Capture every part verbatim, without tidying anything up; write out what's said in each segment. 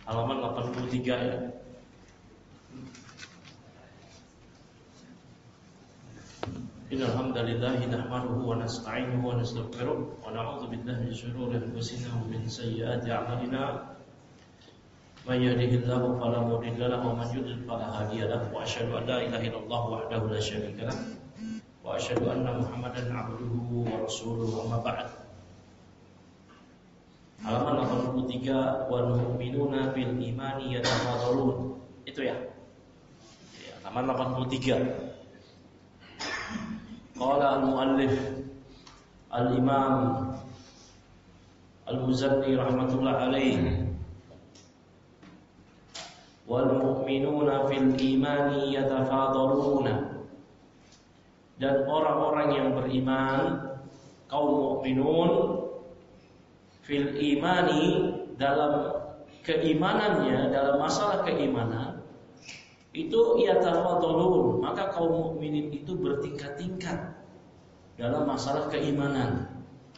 halaman delapan puluh tiga ya. Innal hamdalillah nahmaduhu wa nasta'inuhu wa nastaghfiruh wa na'udzu billahi min shururi anfusina wa min sayyiati a'malina. Man yahdihillahu fala mudilla lahu wa man yudlil fala hadiya lahu wa asyhadu an la ilaha illallah wahdahu la syarika lahu wa asyhadu anna Muhammadan 'abduhu wa rasuluhu amma ba'd. Halaman delapan puluh tiga wal mu'minuna bil imani yatafadhalun. Itu ya. Ya, halaman delapan puluh tiga. Qala al-muallif al-imam al-Muzanni rahmatullah alaihi wal mu'minuna fil imani yatafadhaluna. Dan orang-orang yang beriman, kaum mukminun fil imani, dalam keimanannya, dalam masalah keimanan itu yatafadhalun, maka kaum mukminin itu bertingkat-tingkat dalam masalah keimanan.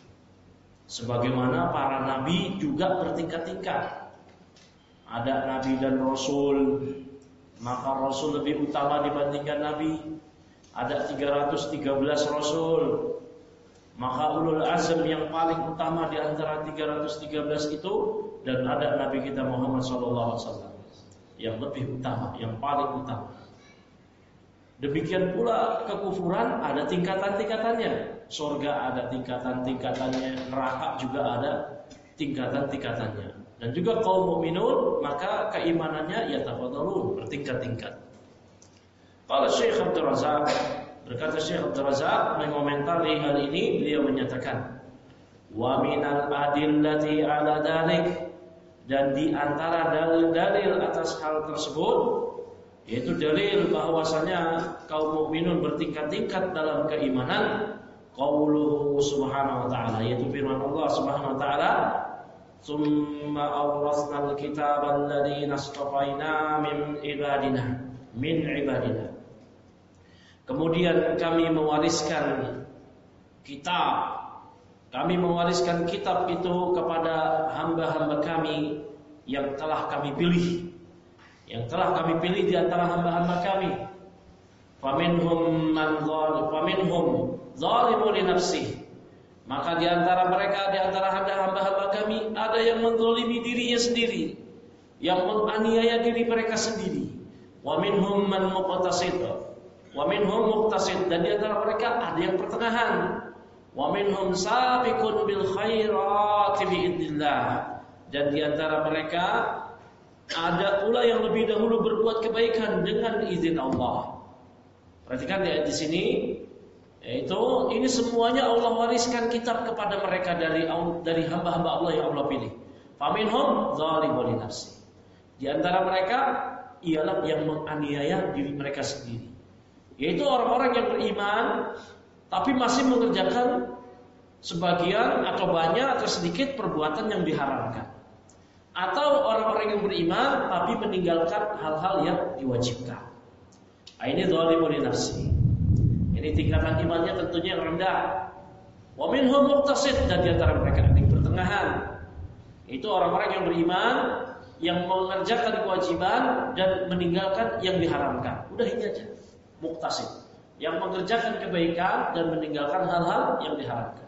Sebagaimana para nabi juga bertingkat-tingkat. Ada nabi dan rasul, maka rasul lebih utama dibandingkan nabi. Ada tiga ratus tiga belas rasul, maka ulul azm yang paling utama di antara tiga ratus tiga belas itu, dan ada Nabi kita Muhammad sallallahu alaihi wasallam yang lebih utama, yang paling utama. Demikian pula kekufuran ada tingkatan-tingkatannya. Surga ada tingkatan-tingkatannya, neraka juga ada tingkatan-tingkatannya. Dan juga kaum mukminun, maka keimanannya yatafadhalun, bertingkat-tingkat. Qala Syekh Abdul Razak, berkata Syekh Abdul Razak mengomentari hal ini, beliau menyatakan, wa minal adillati ala dalik, dan di antara dalil-dalil atas hal tersebut, yaitu dalil bahwasanya kaum mukminun bertingkat-tingkat dalam keimanan, qauluhu subhanahu wa ta'ala, yaitu firman Allah subhanahu wa ta'ala, summa awrasnal kitaba alladhina astafaina min ibadina min ibadina. Kemudian kami mewariskan kitab, kami mewariskan kitab itu kepada hamba-hamba kami yang telah kami pilih, yang telah kami pilih di antara hamba-hamba kami. Faminhum man zalim, faminhum zalimun li nafsihi. Maka di antara mereka, di antara hamba-hamba kami, ada yang menzalimi dirinya sendiri, yang menganiaya diri mereka sendiri. Wa minhum man muqtasid. Wa minhum muqtasid, dan di antara mereka ada yang pertengahan. Wa minhum sabiqun bil khairati biidznillah, dan di antara mereka ada pula yang lebih dahulu berbuat kebaikan dengan izin Allah. Perhatikan di ayat di sini, yaitu ini semuanya Allah wariskan kitab kepada mereka dari dari hamba-hamba Allah yang Allah pilih. Faminhum zalimun li nafsi. Di antara mereka ialah yang menganiaya diri mereka sendiri, yaitu orang-orang yang beriman tapi masih mengerjakan sebagian atau banyak atau sedikit perbuatan yang diharamkan, atau orang-orang yang beriman tapi meninggalkan hal-hal yang diwajibkan. Nah, ini zalimun li nafsi. Ini tingkatan imannya tentunya yang rendah. Wa minhum muqtasid, dan di antara mereka ada yang pertengahan. Itu orang-orang yang beriman, yang mengerjakan kewajiban dan meninggalkan yang diharamkan. Udah ini aja. Muqtasid, yang mengerjakan kebaikan dan meninggalkan hal-hal yang diharamkan.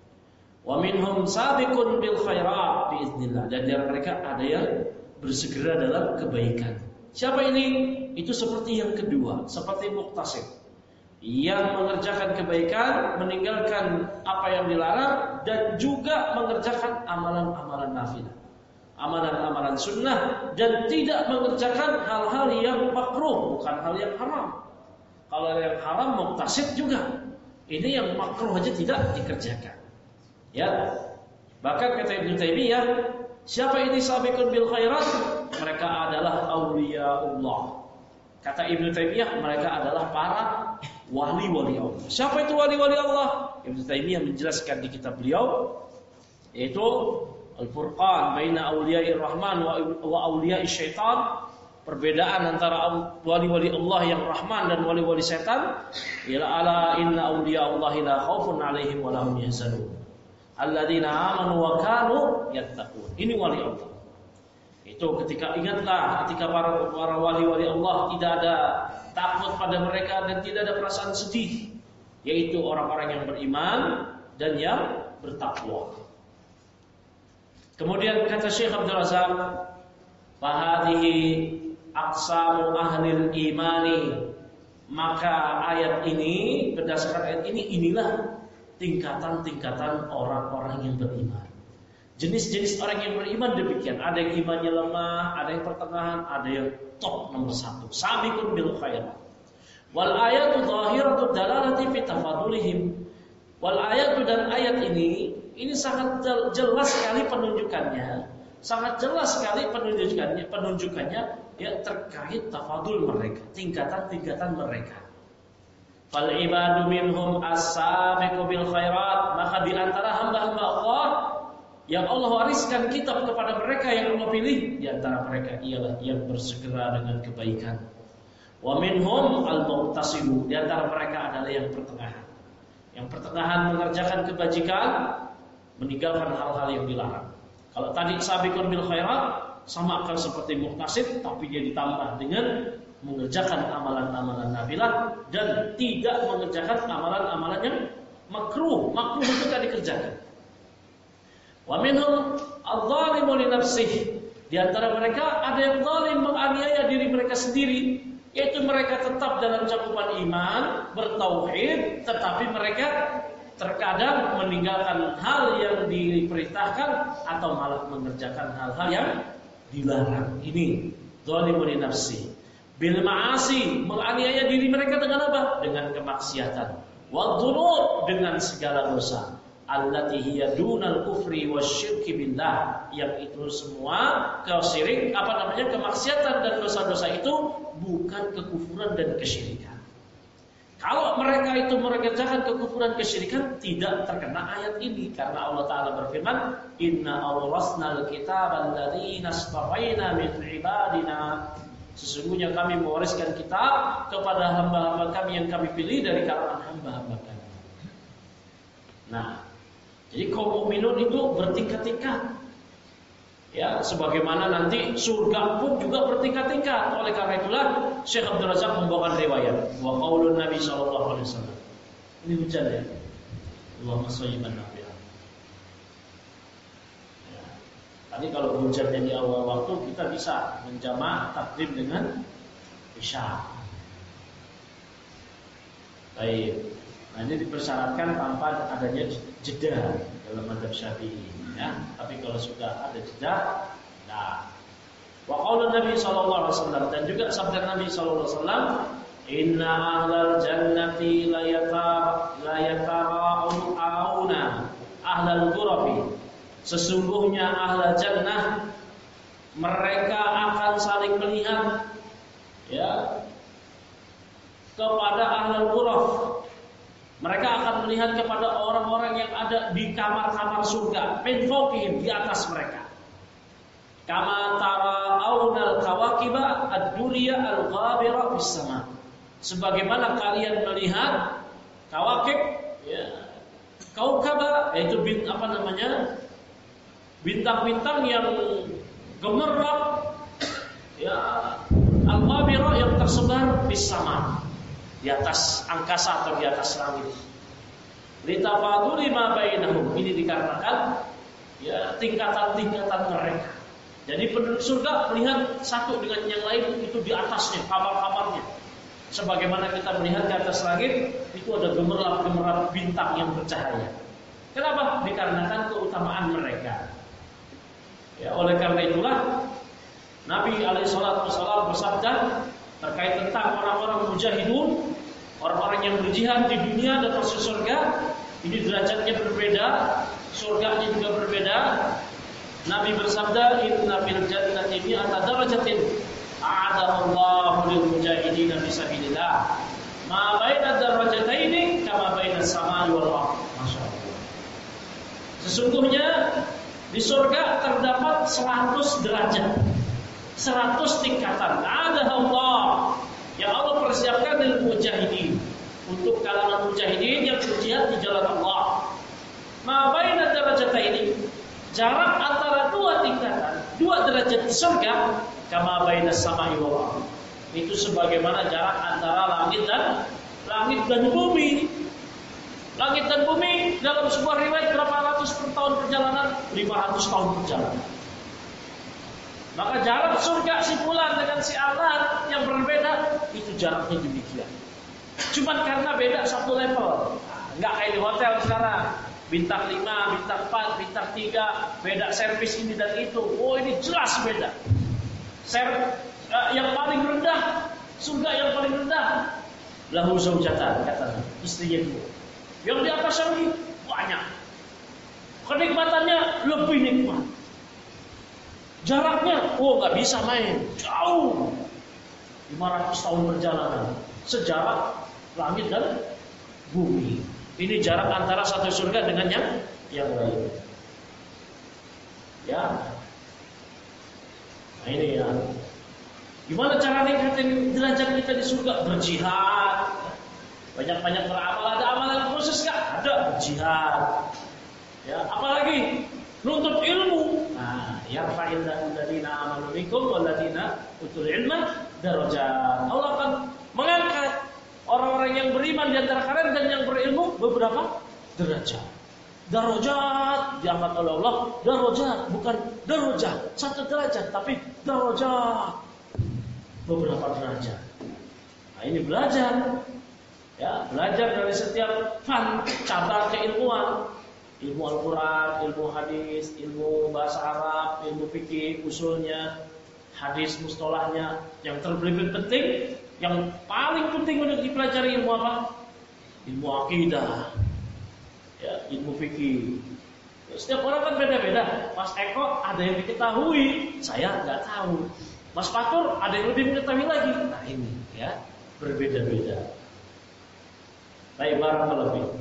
Wa minhum sabiqun bil khairat biiznillah, dan di antara mereka ada yang bersegera dalam kebaikan. Siapa ini? Itu seperti yang kedua, seperti muqtasid, yang mengerjakan kebaikan, meninggalkan apa yang dilarang, dan juga mengerjakan amalan-amalan nafilah, amalan-amalan sunnah, dan tidak mengerjakan hal-hal yang makruh, bukan hal yang haram. Kalau yang haram muqtasid juga. Ini yang makruh aja tidak dikerjakan. Ya. Bahkan kata Ibnu Taimiyah, siapa ini sabiqun bil khairat? Mereka adalah auliyaullah. Kata Ibnu Taimiyah, mereka adalah para wali-wali Allah. Siapa itu wali-wali Allah? Ibnu Taimiyah menjelaskan di kitab beliau, yaitu Al-Furqan baina auliya'ir rahman wa auliya'ish syaitan. Perbedaan antara wali-wali Allah yang Rahman dan wali-wali setan ialah ala inna awliya Allahi la khaufun 'alaihim wa lahum yahzanun alladzina amanu wa kanu yattaqun. Ini wali Allah. Itu Itu ketika ingatlah ketika para para wali-wali Allah tidak ada takut pada mereka dan tidak ada perasaan sedih, yaitu orang-orang yang beriman dan yang bertakwa. Kemudian kata Syekh Abdul Razak, "Fahadihi aqsamu ahlil imani." Maka ayat ini, berdasarkan ayat ini, inilah tingkatan-tingkatan orang-orang yang beriman. Jenis-jenis orang yang beriman demikian. Ada yang imannya lemah, ada yang pertengahan, ada yang top nomor satu. Sabiqun bil khairat. Wal ayatu zahiratu dalalati fi tafadulihim. Wal ayatu, dan ayat ini ini sangat jelas sekali penunjukannya, sangat jelas sekali penunjukannya, penunjukannya ya terkait tafadul mereka, tingkatan-tingkatan mereka. Fal ibadu minhum as-sabiqu bil khairat, maka di antara hamba-hamba Allah yang Allah wariskan kitab kepada mereka yang Allah pilih, di antara mereka ialah yang bersegera dengan kebaikan. Wa minhum al-muqtasidu, di antara mereka adalah yang pertengahan. Yang pertengahan mengerjakan kebajikan, meninggalkan hal-hal yang dilarang. Kalau tadi sabiqun bil khairat, sama akan seperti muqtasid, tapi dia ditambah dengan mengerjakan amalan-amalan nafilah dan tidak mengerjakan amalan-amalan yang makruh. Makruh itu tidak dikerjakan. Wa minhum adh-dhalimu li nafsihi. Di antara mereka ada yang zalim, menganiaya diri mereka sendiri, yaitu mereka tetap dalam cakupan iman, bertauhid, tetapi mereka terkadang meninggalkan hal yang diperintahkan atau malah mengerjakan hal-hal yang dilarang. Ini zalimu li nafsihi. Bil ma'asi, menganiaya diri mereka dengan apa? Dengan kemaksiatan. Wa dzunub, dengan segala dosa. Allati hiya dunal kufri wasyirki billah, yang itu semua kesyirik, apa namanya, kemaksiatan dan dosa-dosa itu bukan kekufuran dan kesyirikan. Kalau mereka itu mengerjakan kekufuran kesyirikan, tidak terkena ayat ini, karena Allah Ta'ala berfirman, Inna awrasnal kitab alladhina astafaina min ibadina. Sesungguhnya kami mewariskan kitab kepada hamba-hamba kami yang kami pilih dari kalangan hamba-hamba kami. Nah, jadi kaum mukminun itu bertingkat-tingkat. Ya, sebagaimana nanti surga pun juga bertingkat-tingkat. Oleh karena itulah Syekh Abdul Razak membawakan riwayat wa qaulun Nabi sallallahu alaihi wasallam. Ini hujan ya. Allahumma shayyiban nafi'an. Ya. Tadi kalau hujannya di awal waktu, kita bisa menjamak takdim dengan isya. Baik. Nah, ini dipersyaratkan tanpa adanya jeda dalam mazhab Syafi'i, ya. Tapi kalau sudah ada jeda, nah. Wa qaulun Nabi sallallahu alaihi wasallam, dan juga sabda Nabi sallallahu alaihi wasallam, inna ahlal jannati la yatara la yatara'una ahlal ghurafi. Sesungguhnya ahlal jannah mereka akan saling melihat, ya, kepada ahlal ghuraf. Mereka akan melihat kepada orang-orang yang ada di kamar-kamar surga, min fawqihim, di atas mereka. Kama tara'aunal kawakiba ad-durya al-ghabira fis sama. Sebagaimana kalian melihat kawakib, ya, kaukaba, yaitu bint, apa namanya? Bintang-bintang yang gemerlap, ya, al-ghabira, yang tersebar di sama, di atas angkasa atau di atas langit. Litafaduli ma bainahum, ini dikarenakan ya tingkatan-tingkatan mereka. Jadi penduduk surga melihat satu dengan yang lain itu di atasnya, kamar-kamarnya. Sebagaimana kita melihat di atas langit itu ada gemerlap-gemerlap bintang yang bercahaya. Kenapa? Dikarenakan keutamaan mereka. Ya, oleh karena itulah Nabi alaihi salatu wasallam bersabda terkait tentang orang-orang mujahidun, orang-orang yang berjihad di dunia dan masuk surga. Ini derajatnya berbeda, surganya juga berbeda. Nabi bersabda, inna fil jannati mi'ata darajatin a'adallahu lil mujahidin fi sabilillah ma baina darajataini kama baina samai wal ardh. Masyaallah. Sesungguhnya di surga terdapat seratus derajat, seratus tingkatan. Ada Allah yang Allah persiapkan dari mujahidin, untuk kalangan mujahidin yang berjihad di jalan Allah. Ma baina darajataini, Jarak antara dua tingkatan, dua derajat di surga, kama bainas sama'i wal ardh. Itu sebagaimana jarak antara langit dan langit dan bumi. Langit dan bumi dalam sebuah riwayat berapa ratus tahun perjalanan? lima ratus tahun perjalanan. Maka jarak surga si fulan dengan si alan yang berbeda, itu jaraknya demikian. Cuman karena beda satu level. Enggak kayak di hotel sekarang. Bintang lima, bintang empat, bintang tiga, beda servis ini dan itu. Oh, ini jelas beda. Ser uh, yang paling rendah, surga yang paling rendah, lahu zaujatan, kata istrinya dua. Yang di atas lagi banyak. Kenikmatannya lebih nikmat. Jaraknya, oh nggak bisa main, jauh. lima ratus tahun perjalanan. Sejarak langit dan bumi. Ini jarak antara satu surga dengan yang yang lain. Ya. Nah ini ya. Gimana cara ningkatin derajat kita di surga? Berjihad. Banyak-banyak beramal. Ada amalan khusus nggak? Ada, berjihad. Ya, apalagi nuntut ilmu. Nah, yarfa'illahu alladziina aamanu minkum walladziina utul ilma darajat. Allah akan mengangkat orang-orang yang beriman di antara kalian dan yang berilmu beberapa derajat. Darajat diangkat oleh Allah. Darajat bukan darajat satu derajat, tapi darajat beberapa derajat. Nah ini belajar, ya belajar dari setiap fan cabang keilmuan, ilmu Al-Quran, ilmu hadis, ilmu bahasa Arab, ilmu fikih, usulnya, hadis mustalahnya. Yang terlebih penting, yang paling penting untuk dipelajari ilmu apa? Ilmu akidah, ya, ilmu fikih. Setiap orang kan beda-beda. Mas Eko ada yang diketahui, saya nggak tahu. Mas Fatur ada yang lebih mengetahui lagi. Nah ini, ya, berbeda-beda. Baik, barakallahu fiik.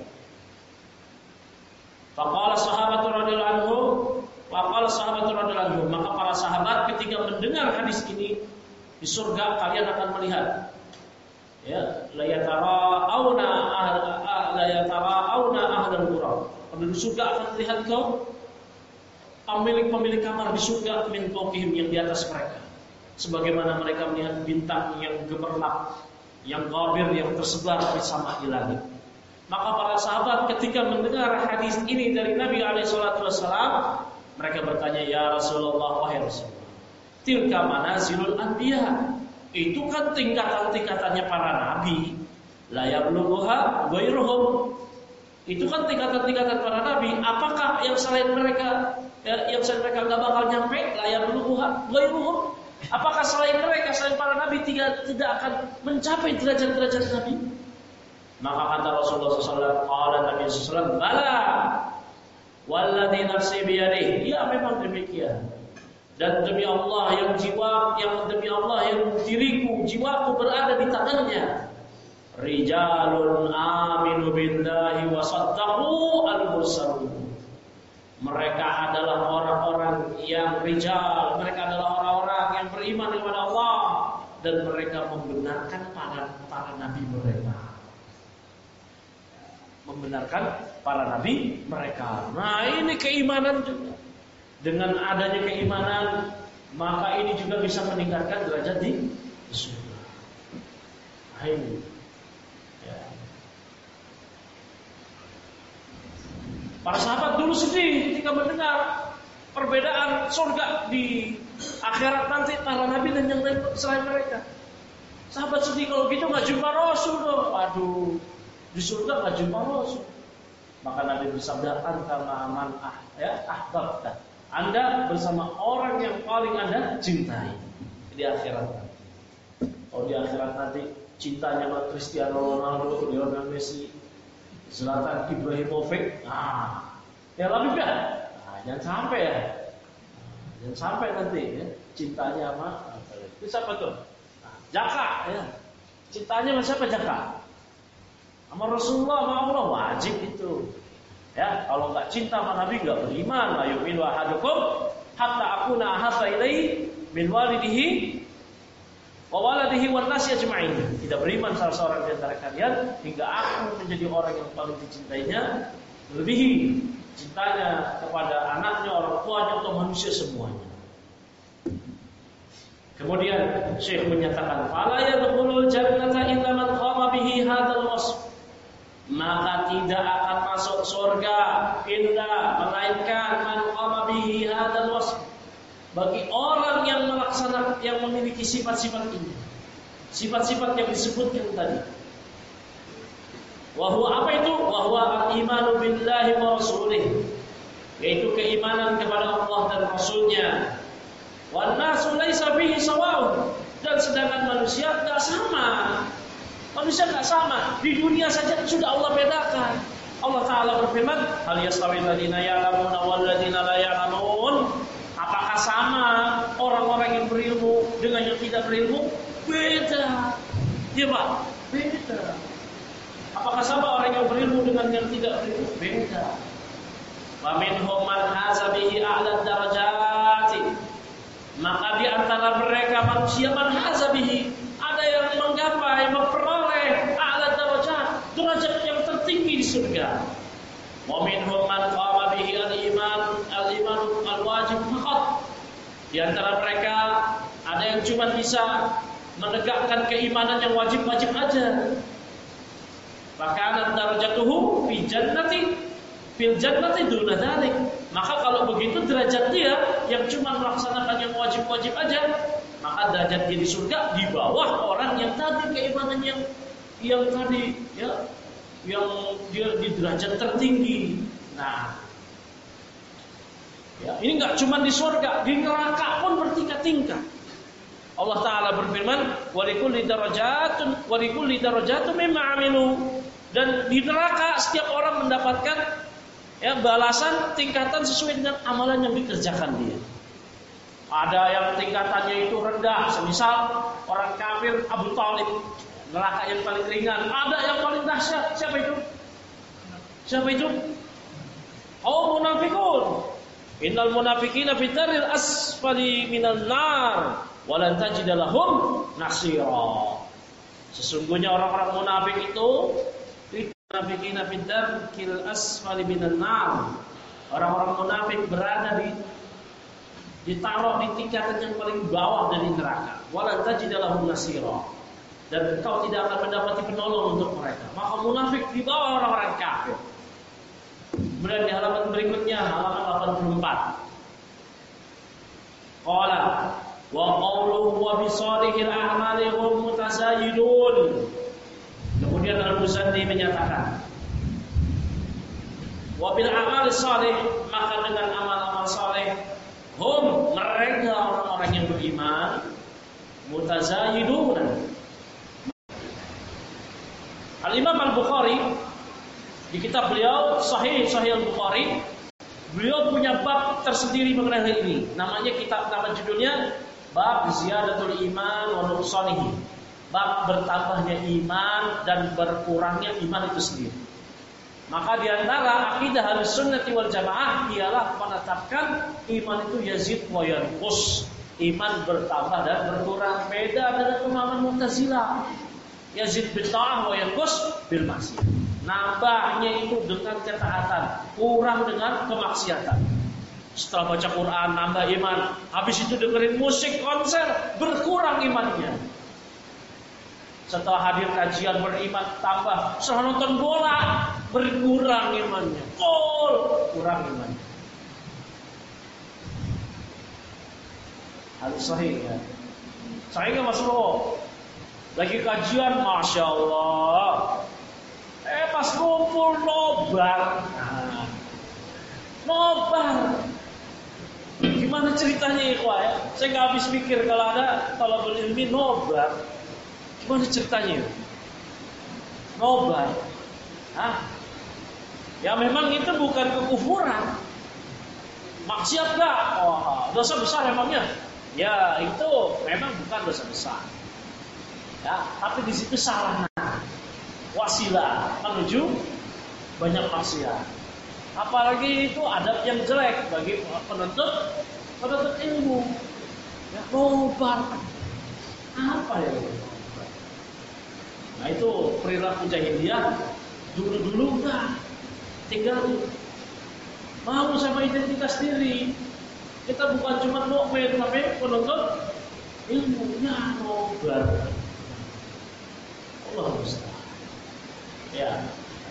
Faqala sahabatu radhiyallahu anhum, faqala sahabatu radhiyallahu anhum, maka para sahabat ketika mendengar hadis ini, di surga kalian akan melihat, ya, la yatara'auna la yatara'auna ahlul qura. Penduduk surga akan melihat kau pemilik-pemilik kamar di surga min fawqihim, yang di atas mereka. Sebagaimana mereka melihat bintang yang gemerlap, yang ghabir, yang tersebar di sama di langit. Maka para sahabat ketika mendengar hadis ini dari Nabi alaihi salatu wasallam, mereka bertanya, ya Rasulullah, wahai Rasulullah, tilka manazilul anbiya. Itu kan tingkatan-tingkatannya para nabi. La yablughuha ghairuhum. Itu kan tingkatan-tingkatan para nabi. Apakah yang selain mereka, ya, yang selain mereka enggak bakal nyampe? La yablughuha ghairuhum. Apakah selain mereka, selain para nabi tidak tidak akan mencapai derajat-derajat nabi? Maka kata Rasulullah sallallahu alaihi wasallam, qala Nabi sallallahu alaihi wasallam, bala walladzi nafsi biyadihi. Ya, memang demikian. Dan demi Allah yang jiwa, yang demi Allah yang diriku, jiwaku berada di tangannya. Rijalun aminu billahi wa saddaqu al-mursalun. Mereka adalah orang-orang yang rijal, mereka adalah orang-orang yang beriman kepada Allah dan mereka membenarkan para para nabi mereka. Membenarkan para nabi mereka. Nah, ini keimanan juga. Dengan adanya keimanan, maka ini juga bisa meningkatkan derajat di surga. Nah, ini. Ya. Para sahabat dulu sedih ketika mendengar perbedaan surga di akhirat nanti para nabi dan yang lain selain mereka. Sahabat sedih, kalau gitu nggak jumpa Rasul dong. Aduh, di surga nggak jumpa Rasul. Maka Nabi bersabda, anta ma'aman ah, ya, ahbabta. Anda bersama orang yang paling Anda cintai di akhirat nanti. Oh, di akhirat nanti cintanya sama Cristiano Ronaldo, Lionel Messi, Zlatan Ibrahimovic. Nah, ya lebih kan? Nah, jangan sampai ya. Nah, jangan sampai nanti ya, cintanya sama itu siapa tuh? Nah, Jaka ya. Cintanya sama siapa Jaka? Sama Rasulullah, sama Allah, wajib itu. Ya, kalau enggak cinta sama Nabi enggak beriman. La yu'minu ahadukum hatta akuna ahabba ilaihi min walidihi wa waladihi wan nasi ajma'in. Tidak beriman salah seorang di antara kalian hingga aku menjadi orang yang paling dicintainya, melebihi cintanya kepada anaknya, orang tuanya, atau manusia semuanya. Kemudian Syekh menyatakan, "Fala yadkhulul jannata illa man qama bihi hadzal wasf." Maka tidak akan masuk surga illa melainkan man qama bihi hadzal wasf. Bagi orang yang melaksanakan, yang memiliki sifat-sifat ini, sifat-sifat yang disebutkan tadi. Wa huwa apa itu? Wa huwa al-imanu billahi wa rasulih, yaitu keimanan kepada Allah dan Rasulnya. Wan nasu laisa fihi sawa'un, dan sedangkan manusia enggak sama. Manusia enggak sama. Di dunia saja sudah Allah bedakan. Allah Ta'ala berfirman, "Hal yastawi alladziina ya'lamuuna wal ladziina la ya'lamuun?" Apakah sama orang-orang yang berilmu dengan yang tidak berilmu? Beda. Ya, Pak? Beda. Apakah sama orang yang berilmu dengan yang tidak berilmu? Beda. Wa minhum man haza bihi a'la darajati. Maka di antara mereka manusia man haza bihi, ada yang menggapai, memperoleh a'la darajat, derajat yang tertinggi di surga. Wa minhum man qama bihi al-iman al-iman al-wajib faqat. Di antara mereka ada yang cuma bisa menegakkan keimanan yang wajib-wajib aja. Maka darajatuhu fi jannati fil jannati duna dzalik. Maka kalau begitu derajat dia yang cuma melaksanakan yang wajib-wajib aja, maka derajat dia di surga di bawah orang yang tadi keimanan yang yang tadi ya, yang dia di derajat tertinggi. Nah, ya, ini enggak cuma di surga, di neraka pun bertingkat-tingkat. Allah Ta'ala berfirman, "Wa likulli darajatun wa likulli darajatun mimma 'amilu." Dan di neraka setiap orang mendapatkan ya balasan tingkatan sesuai dengan amalan yang dikerjakan dia. Ada yang tingkatannya itu rendah, semisal orang kafir Abu Thalib, neraka yang paling ringan. Ada yang paling dahsyat, siapa itu? Siapa itu? Oh, munafikun. Innal munafiqina fi daril asfali minan nar wa lan tajid lahum nasira. Sesungguhnya orang-orang munafik itu munafiqina fi daril asfali minan nar. Orang-orang munafik berada di ditaruh di tingkatan yang paling bawah dari neraka. Wa lan tajid lahum nasira. Dan engkau tidak akan mendapati penolong untuk mereka. Maka munafik di bawah orang-orang kafir. Kemudian di halaman berikutnya, halaman delapan puluh empat. Qala wa qawluhu wa bisalihil a'mali hum mutazayidun. Kemudian Al-Muzanni menyatakan, wa bil a'mali salih, maka dengan amal-amal saleh, hum mereka orang-orang yang beriman, mutazayidun. Al-Imam Al-Bukhari di kitab beliau Sahih Sahih Al-Bukhari, beliau punya bab tersendiri mengenai hal ini. Namanya kitab, nama judulnya Bab Ziyadatul Iman wa Nuqsanihi. Bab bertambahnya iman dan berkurangnya iman itu sendiri. Maka di antara akidah Ahlussunnah wal Jamaah ialah menetapkan iman itu yazid wa yanqus. Iman bertambah dan berkurang. Beda dengan pemahaman Mu'tazilah. Yazid bil ta'ah wa yanqus bil maksiyah. Nambahnya itu dengan ketaatan, kurang dengan kemaksiatan. Setelah baca Quran nambah iman, habis itu dengerin musik konser berkurang imannya. Setelah hadir kajian beriman tambah, setelah nonton bola berkurang imannya. Gol kurang imannya. Hadis sahih ya. Sahih Mas Bro. Lagi kajian, masya Allah. Eh pas ngumpul nobar, nah, nobar. Gimana ceritanya ikhwah ya? Saya nggak habis mikir kalau ada talabul ilmi nobar. Gimana ceritanya? Nobar. Hah? Ya memang itu bukan kekufuran. Maksiat gak? Oh, dosa besar memangnya? Ya itu memang bukan dosa besar. Ya, tapi di situ salah. Wasilah menuju banyak maksiat. Apalagi itu adab yang jelek bagi penuntut penuntut ilmu. Ya, nobar. Apa ya? Nah itu perilaku jahiliyah dulu-dulu enggak. Tinggal Mau sama identitas diri. Kita bukan cuma mukmin tapi penuntut ilmunya nobar. Allah musta'an. Ya.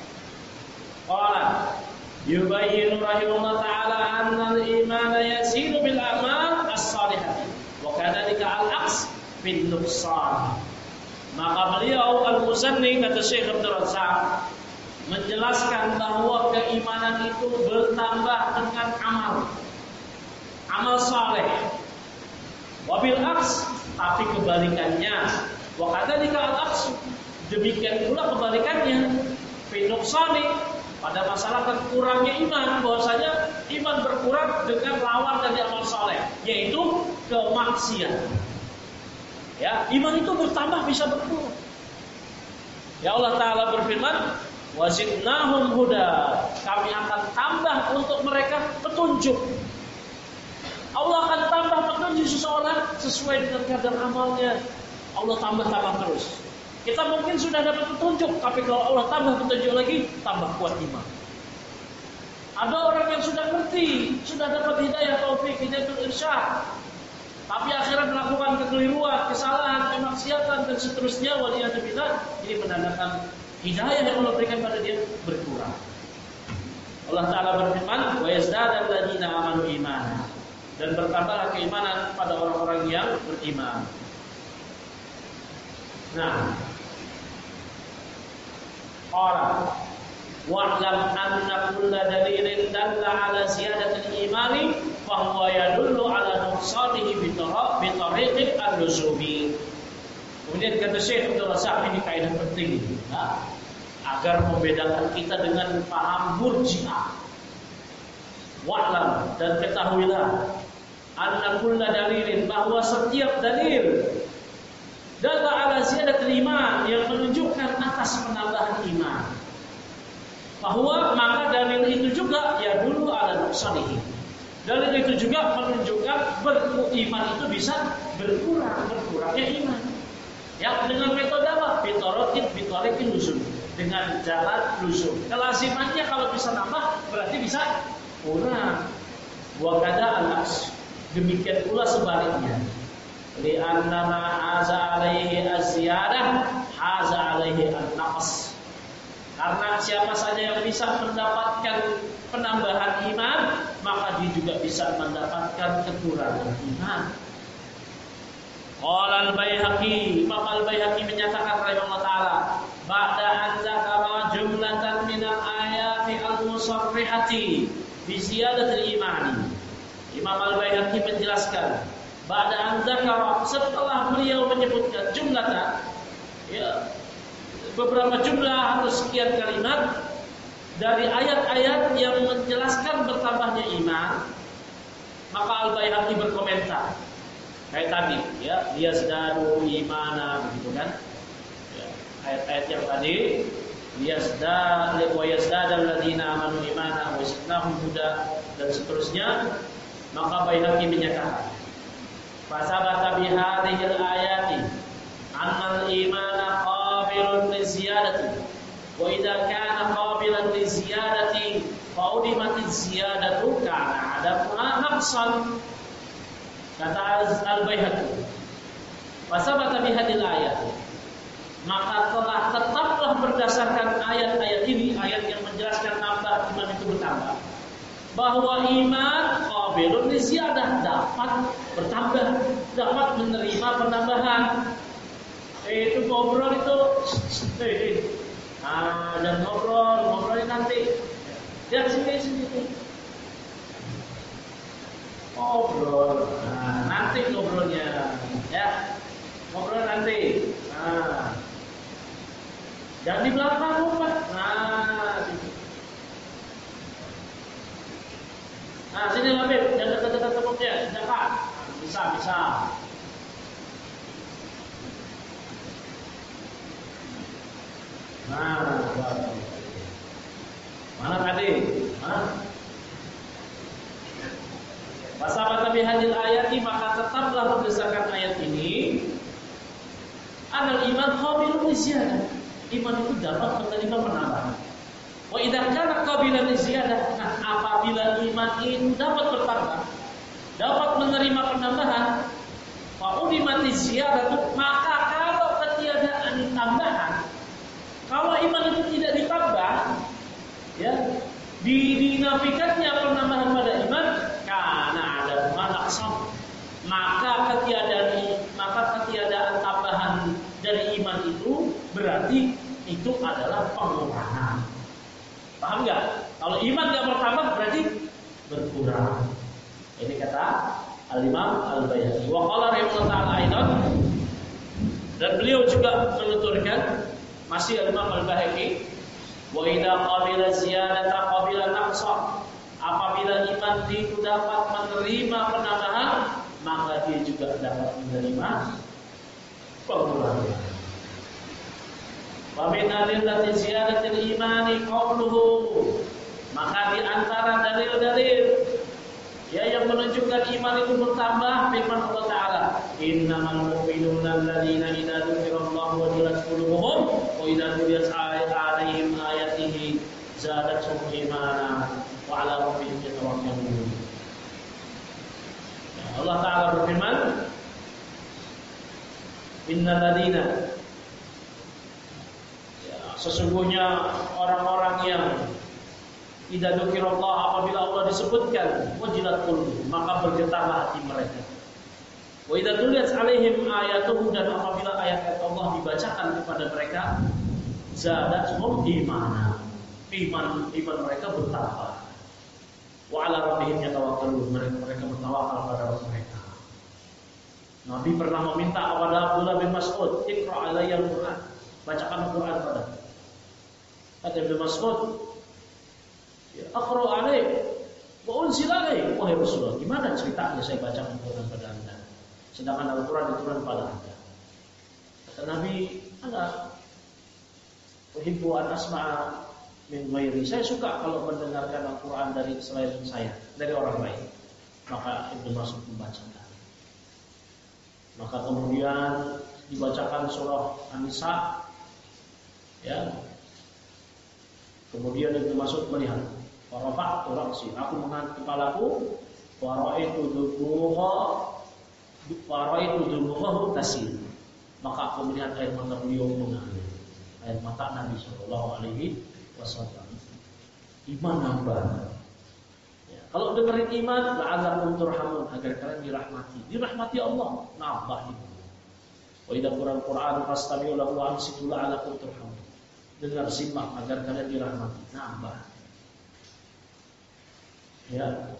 Qala yubayyinu rahimahullah ta'ala anna al-iman yasiru bil a'mal as-salihah wa kadzalika al-aqs bin nuqsan. Maka beliau al-Muzanni kata Syekh Abdul Razzaq menjelaskan bahwa keimanan itu bertambah dengan amal. Amal saleh. Wabil aqs, tapi kebalikannya. Wa kadzalika al-aqs, demikian pula kebalikannya. Fi nuqsani, pada masalah kurangnya iman, bahwasanya iman berkurang dengan lawan dari amal saleh, yaitu kemaksiatan. Ya, iman itu bertambah bisa berkurang. Ya Allah Ta'ala berfirman, wazidnahum huda, kami akan tambah untuk mereka petunjuk. Allah akan tambah petunjuk seseorang sesuai dengan kadar amalnya. Allah tambah-tambah terus. Kita mungkin sudah dapat petunjuk, tapi kalau Allah tambah petunjuk lagi, tambah kuat iman. Ada orang yang sudah ngerti, sudah dapat hidayah taufik, hidayatul irsyad, tapi akhirnya melakukan kekeliruan, kesalahan, kemaksiatan dan seterusnya, waliyadzubillah, ini menandakan hidayah yang Allah berikan pada dia berkurang. Allah Ta'ala berfirman, wa yazdadal ladzina amanu imana, dan bertambahlah keimanan pada orang-orang yang beriman. Nah, orang wa'lam anna kulla dalilin dalla ala ziyadatil imani fa huwa yadullu ala nuqsanihi bi tariqil al-luzumi. Kemudian kata Syekh Abdul Razzaq, ini kaidah penting ya, agar membedakan kita dengan paham Murji'ah. Wa'lam, dan ketahuilah anna kulla dalilin, bahwa setiap dalil dalla ala ziyadatil iman, yang menunjukkan atas penambahan iman, bahwa maka dalil itu juga ya dulu ala nuqsanihi. Dalil itu juga menunjukkan beriman itu bisa berkurang, berkurangnya iman. Ya, dengan metode apa? Bitorokin, bitorokin luzum, dengan jalan luzum. Kelazimannya kalau bisa nambah berarti bisa kurang. Wa kada alas, demikian pula sebaliknya. Li anna ma haza alaihi az-ziyadah haza alaihi an-naqs. Karena siapa saja yang bisa mendapatkan penambahan iman, maka dia juga bisa mendapatkan kekurangan iman. Qala al-Baihaqi, Imam al-Baihaqi menyatakan rahimahullah ta'ala, ba'da an zakara jumlatan minal ayati al-musarrihati bi ziyadatil imani. Imam al-Baihaqi menjelaskan, ba'da an zakara, setelah beliau menyebutkan jumlatan, ya, beberapa jumlah atau sekian kalimat dari ayat-ayat yang menjelaskan bertambahnya iman, maka al-Baihaqi berkomentar kayak tadi, ya, dia sedang imana, begitu kan? Ya, ayat-ayat yang tadi, dia sedang liwayasda dan ladina amanu imana, wasidnahum huda dan seterusnya, maka Baihaqi menyatakan, fasabata bihadhil ayati annal imana qabilun li ziyadati, wa idza kana qabilan li ziyadati fa udimatiz ziyadatu kana adamuha naqsan. Kata al-Baihaqi, fasabata bihadil ayat, maka telah tetaplah berdasarkan ayat-ayat ini, ayat yang menjelaskan nambah iman itu bertambah, bahwa iman qabilun li ziyadah, dapat bertambah, dapat menerima penambahan. Eh, itu ngobrol itu, eh, ah, dan ngobrol, ngobrolin nanti. Lihat sini sini. Ngobrol, nah, nanti ngobrolnya, ya, ngobrol nanti. Nah, jangan di belakang lupa. Nah, nah sini Labib, jangan dekat-dekat temboknya, dekat. Bisa, bisa. Nah, mana tadi? Hah? Fasabata bihadil ayati, maka tetaplah berdasarkan ayat ini, anal iman qabilun li ziyadah, iman itu dapat menerima penambahan. Wa idza kana qabilan li ziyadah, nah apabila iman itu dapat bertambah, dapat menerima penambahan, fa'udimati ziyadatu, maka kalau ketiadaan tambahan, kalau iman itu tidak ditambah, ya, dinafikannya penambahan pada iman, karena ada manaqsam, maka ketiadaan maka ketiadaan tambahan dari iman itu berarti itu adalah pengurangan. Paham nggak? Kalau iman nggak bertambah berarti berkurang. Ini kata Al-Imam Al-Baihaqi. Wa qala rahimahullah ta'ala aidan, dan beliau juga menuturkan, masih Al-Imam Al-Baihaqi, wa idza qabila ziyadata qabila naqsa, apabila iman itu dapat menerima penambahan, maka dia juga dapat menerima pengurangan. Wa min adillati ziyadatil imani qawluhu, maka di antara dalil-dalil ya yang menunjukkan iman itu bertambah firman Allah Ta'ala, innamal mu'minuna alladzina idza dzukirallahu wajilat qulubuhum wa idza tuliyat alaihim ayatihi zadatuhum imanan wa 'ala rabbihim yatawakkalun. Allah Ta'ala berfirman, innal ladzina, ya, sesungguhnya orang-orang yang idza dzukirallah, apabila Allah disebutkan, wajilat qulubuhum, maka bergetarlah hati mereka. Wa idza tuliyat alaihim ayatuhu, dan apabila ayat-ayat Allah dibacakan kepada mereka, zadatuhum imanan, iman iman mereka bertambah. Wa 'ala rabbihim yatawakkalun, mereka mereka bertawakal pada Rabb mereka. Nabi pernah meminta kepada Abdullah bin Mas'ud, "Iqra' alayya al-Qur'an." Bacakan Al-Qur'an padaku. Kata Ibnu Mas'ud, "Aqra' alayk wa unzil alayk." Wahai Rasulullah, gimana ceritanya saya baca Al-Qur'an pada Anda, sedangkan Al-Qur'an diturunkan pada Anda? Kata Nabi, "Ana uhibbu an asma'a min ghairi." Saya suka kalau mendengarkan Al-Quran dari selain saya, dari orang lain. Maka Ibnu Mas'ud membacakan. Maka kemudian dibacakan surah An-Nisa, ya. Kemudian Ibnu Mas'ud melihat, wa rafa'tu ra'si, aku mengangkat kepalaku, wa ra'aitu dumuha wa ra'aitu dumuha tasil. Maka aku melihat air mata beliau mengalir, air mata Nabi sallallahu alaihi wasallam. Iman nambah. Ya, kalau dengerin iman, la'allakum turhamun, agar kalian dirahmati. Dirahmati Allah, nambah iman. Wa idza qura'al Qur'an fastami'u lahu wa ansitu la'allakum turhamun. Dengar, simak agar kalian dirahmati, nambah. Ya.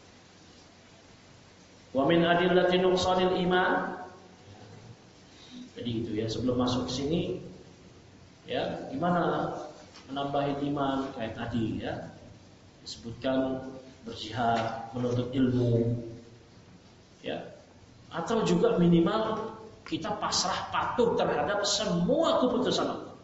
Wa min adillati nuqsanil iman. Jadi itu ya, sebelum masuk ke sini, ya, gimana menambah iman kayak tadi ya, disebutkan berjihad, menuntut ilmu, ya, atau juga minimal kita pasrah patuh terhadap semua keputusan Allah,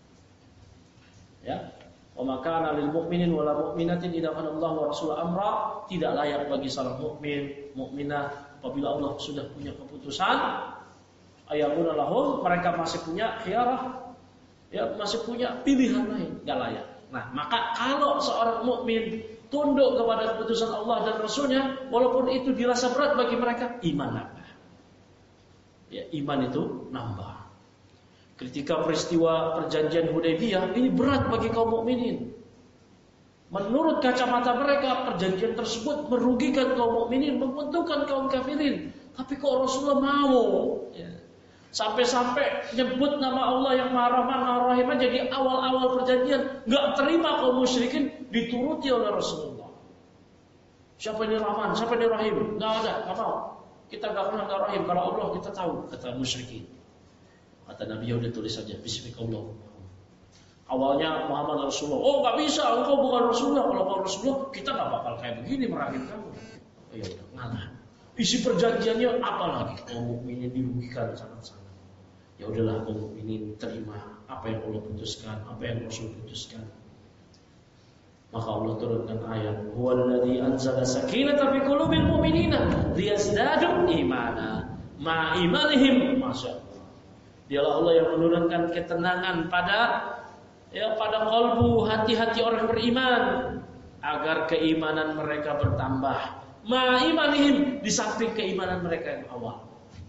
ya. Wa makana lil mu'minin wala mu'minatin idza qala Allah wa Rasul amra, tidak layak bagi seorang mukmin, mukminah apabila Allah sudah punya keputusan, ayakuna lahum, mereka masih punya khiyarah, ya, masih punya pilihan lain, enggak layak. Nah, maka kalau seorang mukmin tunduk kepada keputusan Allah dan Rasulnya, walaupun itu dirasa berat bagi mereka, iman nambah. Ya, iman itu nambah. Ketika peristiwa perjanjian Hudaybiyah ini berat bagi kaum mukminin. Menurut kacamata mereka, perjanjian tersebut merugikan kaum mukminin, menguntungkan kaum kafirin. Tapi kok Rasulullah mau? Ya. Sampai-sampai nyebut nama Allah yang Maha Rahman Maha Rahim aja di awal-awal perjanjian, nggak terima kaum musyrikin dituruti oleh Rasulullah. Siapa ini Rahman, siapa ini Rahim? Nggak ada, nggak mau. Kita nggak pernah nggak Rahim, kalau Allah kita tahu, kata musyrikin. Kata Nabi, ya udah tulis saja Bismillah. Awalnya Muhammad Rasulullah. Oh nggak bisa, engkau bukan Rasulullah. Kalau kau Rasulullah, kita nggak bakal kayak begini merahim kamu. Oh ya udah, ngalah. Isi perjanjiannya apa lagi? Kaum mukminin dirugikan sangat-sangat. Ya udahlah, kaum mukminin terima apa yang Allah putuskan, apa yang Rasul putuskan. Maka Allah turunkan ayat, "Huwallazi anzala sakinata fi qulubil mu'minina liyazdadu imana ma imanihim." Masyaallah. Dialah Allah yang menurunkan ketenangan pada ya pada kalbu, hati-hati orang beriman, agar keimanan mereka bertambah. Ma imanihim, di samping keimanan mereka yang awal.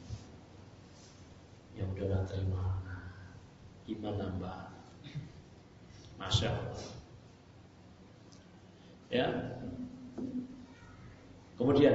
Yang udah terima, iman nambah. Masya Allah. Ya. Kemudian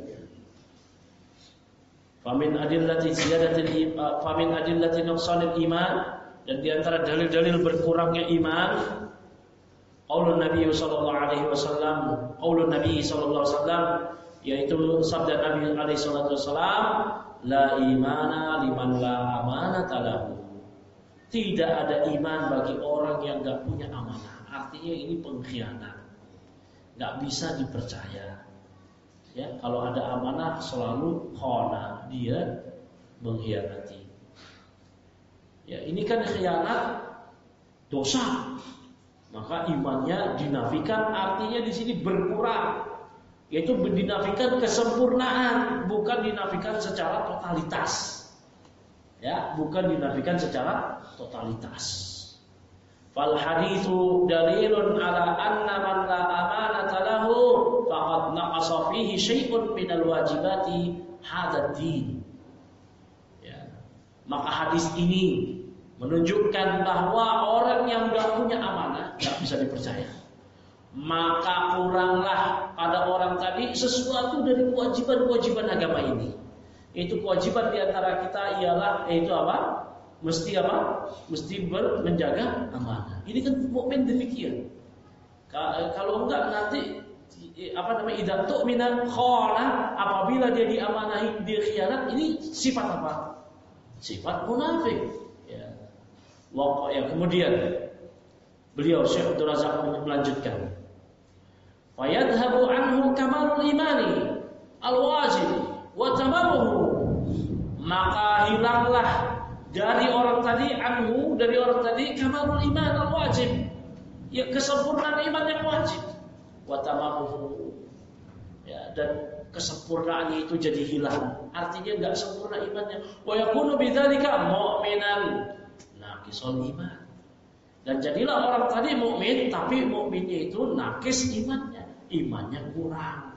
famin adillati ziyadatil famin adillati nuqsanil iman, dan di antara dalil-dalil berkurangnya iman qaulun Nabi sallallahu alaihi wasallam, qaulun Nabi sallallahu alaihi wasallam, yaitu sabda Nabi alaihi salatu wasallam, la imana liman la amanata lahu. Tidak ada iman bagi orang yang enggak punya amanah. Artinya ini pengkhianat. Enggak bisa dipercaya. Ya, kalau ada amanah selalu khana, dia mengkhianati. Ya, ini kan khianat dosa. Maka imannya dinafikan, artinya di sini berkurang. Yaitu dinafikan kesempurnaan, bukan dinafikan secara totalitas. Ya, bukan dinafikan secara totalitas. Fal haditsu dalilun ala anna man la amanata lahu faqad naqasa fihi syai'un minal wajibati hadzal din. Ya. Maka hadis ini menunjukkan bahwa orang yang enggak punya amanah enggak bisa dipercaya. Maka kuranglah pada orang tadi sesuatu dari kewajiban-kewajiban agama ini. Itu kewajiban di antara kita ialah yaitu apa? Mesti apa? Mesti ber, menjaga amanah. Ini kan mukmin demikian. Kalau enggak nanti apa namanya idza tu'mina khana, apabila dia diamanahi dia khianat, ini sifat apa? Sifat munafik. Ya. Ya, kemudian beliau Syekh Abdul Razak melanjutkan. Fa yadhhabu anhu kamalul imani al-wajib wa tamamuhu. Maka hilanglah dari orang tadi anhu, dari orang tadi kamalul iman al-wajib, ya kesempurnaan iman yang wajib, wa tamamuhu, ya, dan kesempurnaannya itu jadi hilang, artinya enggak sempurna imannya. Wa yakunu bidzalika mu'minan naqisul iman, dan jadilah orang tadi mukmin tapi mukminnya itu nakis imannya, imannya kurang.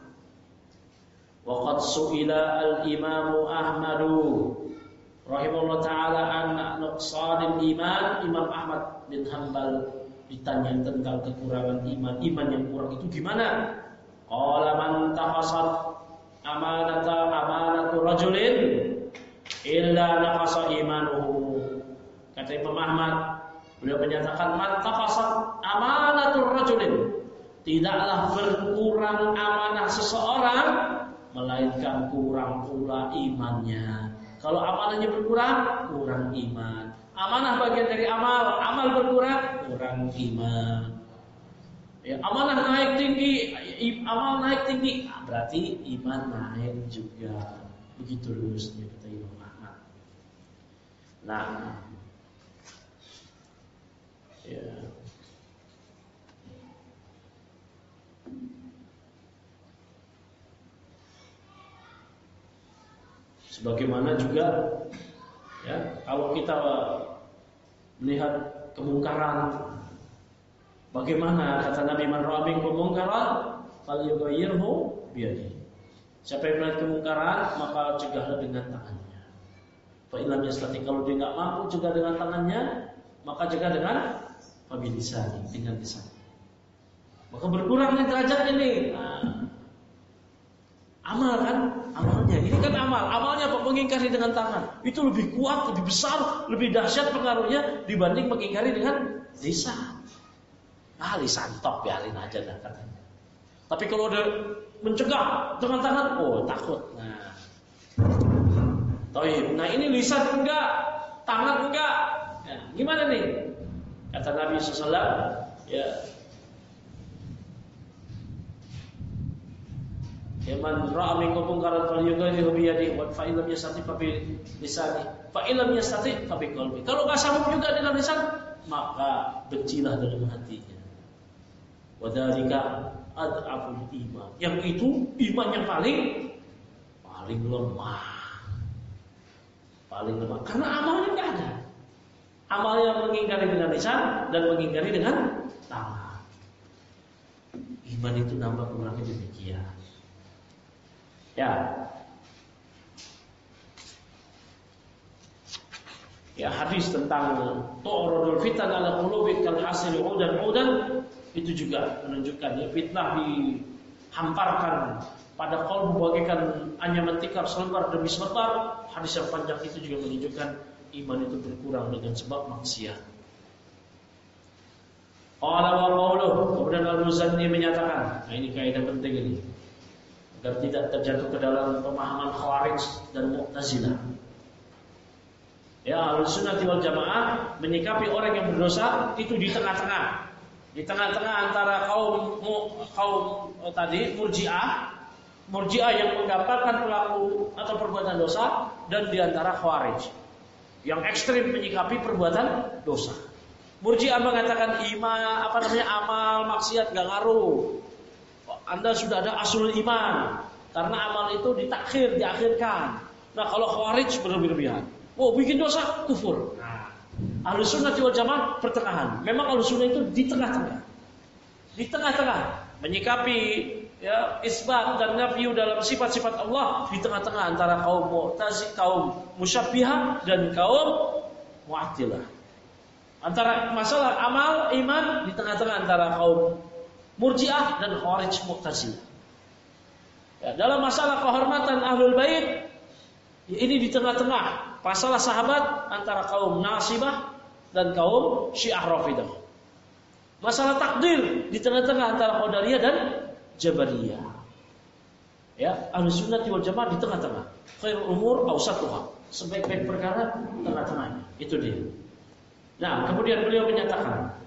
Wa qad su'ila al-Imam Ahmadu rahimahullah ta'ala an nuqsanil iman. Imam Ahmad bin Hanbal ditanya tentang kekurangan iman. Iman yang kurang itu gimana? Qala man taqasat amanata amanatu rajulin illa naqasa imanuhu. Kata Imam Ahmad, beliau menyatakan man taqasat amanatu rajulin, tidaklah berkurang amanah seseorang melainkan kurang pula imannya. Kalau amanahnya berkurang, kurang iman. Amanah bagian dari amal, amal berkurang, kurang iman. Ya, amanah naik tinggi, amal naik tinggi, berarti iman naik juga. Begitu lulusnya kata Imam Ahmad. Nah, ya. Sebagaimana juga ya, kalau kita melihat kemungkaran, bagaimana kata Nabi, man ra'a minkum munkaran falyughayyirhu biyadihi. Siapa yang melihat kemungkaran maka cegahlah dengan tangannya. Fa illam yastati, kalau dia enggak mampu cegah dengan tangannya, maka cegah dengan fabilisani, dengan lisannya. Maka berkurang nih derajatnya nih. Nah, amal kan, amalnya ini kan amal, amalnya apa? Mengingkari dengan tangan itu lebih kuat, lebih besar, lebih dahsyat pengaruhnya dibanding mengingkari dengan lisan. Ah, lisan top, biarin aja dah katanya. Tapi kalau udah mencegah dengan tangan, oh takut. Nah, toib. Nah ini lisan enggak, tangan enggak. Nah, gimana nih? Kata Nabi shallallahu alaihi wasallam, ya. Man ra'a minkum munkaran falyughayyirhu bi yadihi wa fa illam yastati fa bi lisani fa illam yastati fa bi qalbi. Kalau enggak sanggup juga dengan lisan, maka bencilah dalam hatinya. Wa dzalika ad'aful iman. Yang itu iman yang paling paling lemah. Paling lemah karena amalnya enggak ada. Amal yang mengingkari dengan lisan dan mengingkari dengan tangan. iman itu nambah kurangnya demikian. Ya. Ya, hadis tentang tu'radul fitan ala qulubi kal hasil udan udan itu juga menunjukkan ya, fitnah dihamparkan pada qalbu bagaikan anyaman tikar selebar demi selebar. Hadis yang panjang itu juga menunjukkan iman itu berkurang dengan sebab maksiat. Qala wa qawluh, kemudian Al-Muzanni menyatakan, nah ini kaidah penting ini, agar tidak terjatuh ke dalam pemahaman Khawarij dan Mu'tazilah. Ya, Ahlussunnah wal Jamaah menyikapi orang yang berdosa itu di tengah-tengah. Di tengah-tengah antara kaum kaum tadi Murji'ah, Murji'ah yang menggambarkan pelaku atau perbuatan dosa, dan di antara Khawarij yang ekstrim menyikapi perbuatan dosa. Murji'ah mengatakan iman, apa namanya, amal maksiat gak ngaruh. Anda sudah ada asul iman, karena amal itu ditakhir, diakhirkan. Nah, kalau Khawarij berlebihan. Oh, bikin dosa kufur. Nah, Ahlussunnah wal Jamaah pertengahan. Memang Ahlussunnah itu di tengah-tengah. Di tengah-tengah menyikapi ya isbat dan nafyu dalam sifat-sifat Allah di tengah-tengah antara kaum Mu'tazilah, kaum Musyabbihah dan kaum Mu'attilah. Antara masalah amal iman di tengah-tengah antara kaum Murji'ah dan Khawarij Mu'tazilah. Ya, dalam masalah kehormatan Ahlul Bait ya, ini di tengah-tengah. Masalah sahabat antara kaum Nasibah dan kaum Syiah Rafidah. Masalah takdir di tengah-tengah antara Qadariyah dan Jabariyah. Ya, Ahlussunnah wal Jamaah di tengah-tengah. Khairul umur awsatuha. Sebaik-baik perkara tengah-tengahnya. Itu dia. Nah, kemudian beliau menyatakan,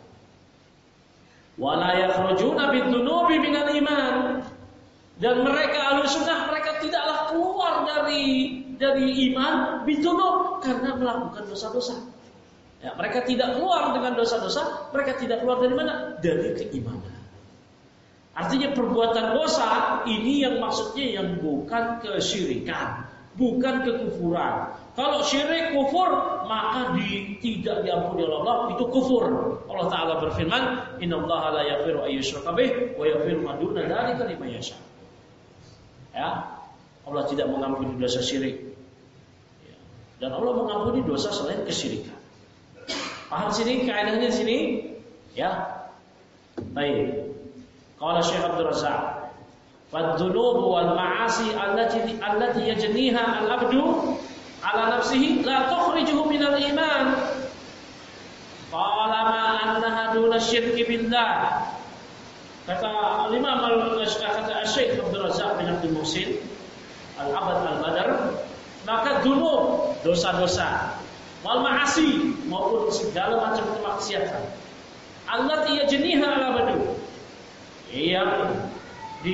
wala yakhrujuna bidzunubi minal iman. Dan mereka Ahlussunnah mereka tidaklah keluar dari dari iman bidunub karena melakukan dosa-dosa. Ya, mereka tidak keluar dengan dosa-dosa, mereka tidak keluar dari mana? Dari keimanan. Artinya perbuatan dosa ini yang maksudnya yang bukan kesyirikan, bukan kekufuran. Kalau syirik kufur maka di, tidak diampuni oleh Allah, itu kufur. Allah Taala berfirman, "Innallaha la yaghfiru ay yushraka bih wa yaghfiru ma duna dzalika liman yasha." Ya, Allah tidak mengampuni dosa syirik. Ya. Dan Allah mengampuni dosa selain kesyirikan. Paham sini kaidahnya sini? Ya. Baik. Qala Syekh Abdul Razzaq, "Fadz-dzunub wal ma'asi allati allati yajniha al-'abdu 'ala nafsihi la tukhrijuhu minal iman." Qala ma annaha duna syirki billah. Kata Imam al-Syekh Syekh Abdul Razzaq bin Abdul Muhsin Al-Abad Al-Badar, maka dzunub, dosa-dosa, wal ma'asi, maupun segala macam kemaksiatan, allati yajniha al-abdu, yang di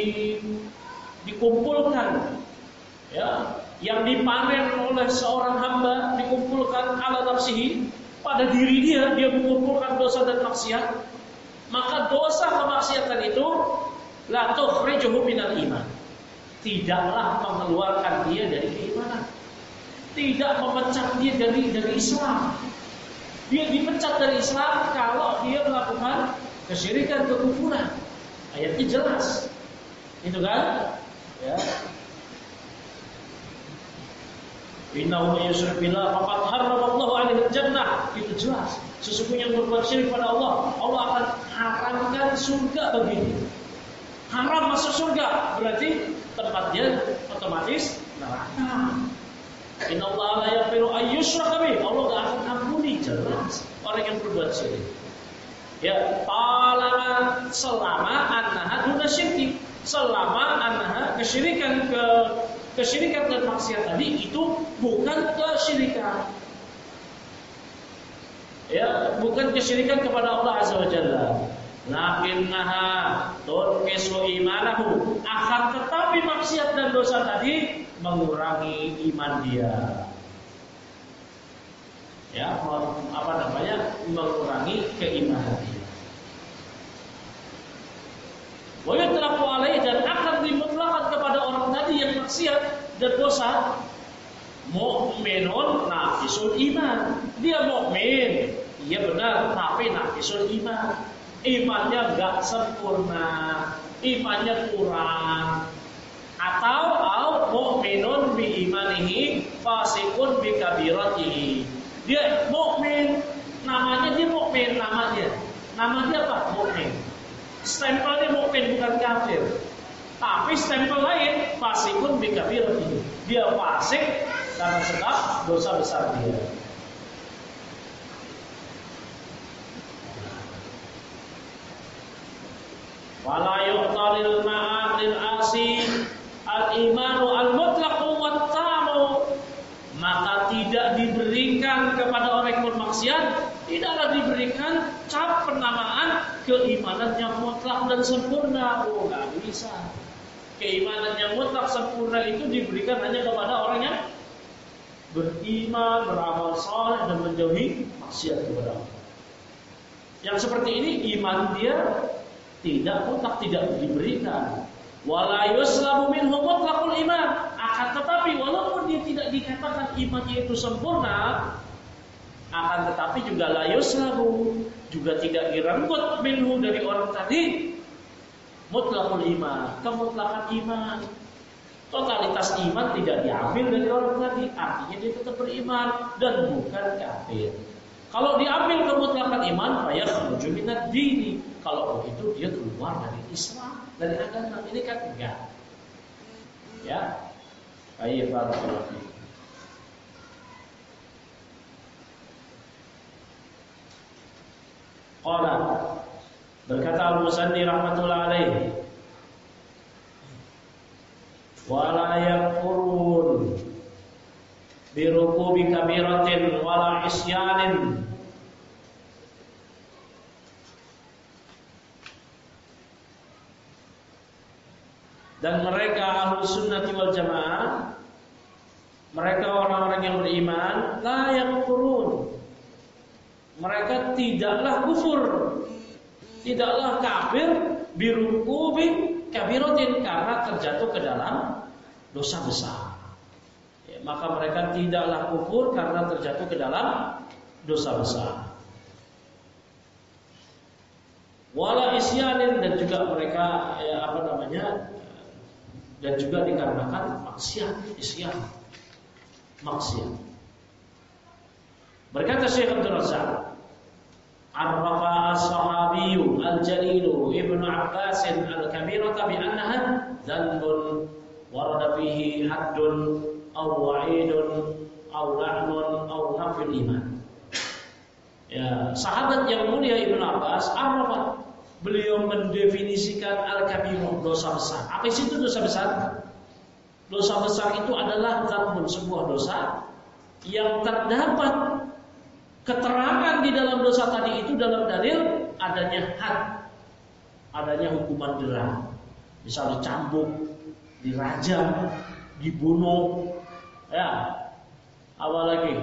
dikumpulkan ya, yang dipanen oleh seorang hamba, dikumpulkan ala nafsihi, pada diri dia, dia mengumpulkan dosa dan maksiat, maka dosa kemaksiatan itu la tukhrijuhu minal iman, tidaklah mengeluarkan dia dari keimanan, tidak memecat dia dari dari Islam. Dia dipecat dari Islam kalau dia melakukan kesyirikan, kekufuran. Ayatnya jelas, itu kan? Ya. Innahu may yusyrik billah faqad harramallahu 'alaihi al-jannah. Itu jelas. Sesungguhnya yang berbuat syirik pada Allah, Allah akan haramkan surga baginya. Haram masuk surga, berarti tempatnya otomatis neraka. Innallaha la yaghfiru ay yushraka bih. Allah enggak akan ampuni, jelas, orang yang berbuat syirik. Ya, talama selama annaha duna syirki, selama annaha kesyirikan ke kesyirikan dan maksiat tadi itu bukan kesyirikan. Ya, bukan kesyirikan kepada Allah Azza wa Jalla. Lakinnaha tunqisu imanahu, akan tetapi maksiat dan dosa tadi mengurangi iman dia. Ya, apa namanya? Mengurangi keimanan dia. Wa yutlaqu alaihi, dan akan dimutlakkan kepada orang tadi yang maksiat dan dosa, mu'minun nafisul iman. Dia mukmin, iya benar, tapi nafisul iman. imannya nggak sempurna, imannya kurang. Atau au mu'minun bi imanihi fasikun bi kabiratihi. Dia mukmin, namanya dia mukmin namanya. Nama dia apa? Mukmin. Stempelnya mukmin bukan kafir. Tapi stempel lain fasikun bi kabiratihi. Dia fasik karena sebab dosa besar dia. Wala yu'talil ma'atil asi al-imanu al-mutlaqu wat-tamu, maka tidak diberikan kepada orang yang bermaksiat, tidaklah diberikan cap penamaan keimanan yang mutlak dan sempurna. Oh, enggak bisa. Keimanan yang mutlak sempurna itu diberikan hanya kepada orang yang beriman, beramal saleh dan menjauhi maksiat kepada Allah. Yang seperti ini iman dia tidak mutlak, tidak diberikan. Wala yuslabu minhu mutlaqul iman. Akan tetapi walaupun dia tidak dikatakan imannya itu sempurna, akan tetapi juga la yuslabu, juga tidak direnggut minhu dari orang tadi mutlaqul iman, kemutlakan iman. Totalitas iman tidak diambil dari orang tadi, artinya dia tetap beriman dan bukan kafir. Kalau diambil kemutlakan iman, ya khruju minad dini. Kalau begitu dia keluar dari Islam, dari agama. Ini kan enggak. Ya. Baik, barakallahu fiik. Qala, berkata Al-Musanni rahmatullah alaihi, wala yakfurun birukubi kabiratin wala isyanin. Dan mereka Ahlus Sunnah wal Jamaah, mereka orang-orang yang beriman, la yakfurun, mereka tidaklah kufur, tidaklah kafir birukubi kabiratin, karena terjatuh ke dalam dosa besar. Ya, maka mereka tidaklah kufur karena terjatuh ke dalam dosa besar. Wala isyanin, dan juga mereka ya, apa namanya, dan juga dikarenakan maksiat, isyan, maksiat. Berkata Syekh Abdul Razak, arrafa as-sahabiyyu al-jalilu Ibnu Abbas al-kabirata bi annaha dzanbun warada fihi haddun aw wa'idun aw la'nun aw nafil iman. Ya, sahabat yang mulia Ibnu Abbas arrafa, beliau mendefinisikan al-kabirah, dosa besar. Apa sih itu dosa besar? Dosa besar itu adalah dzambun, sebuah dosa yang terdapat keterangan di dalam dosa tadi itu dalam dalil adanya had, adanya hukuman dera. Misal dicambuk, dirajam, dibunuh, ya, apa lagi?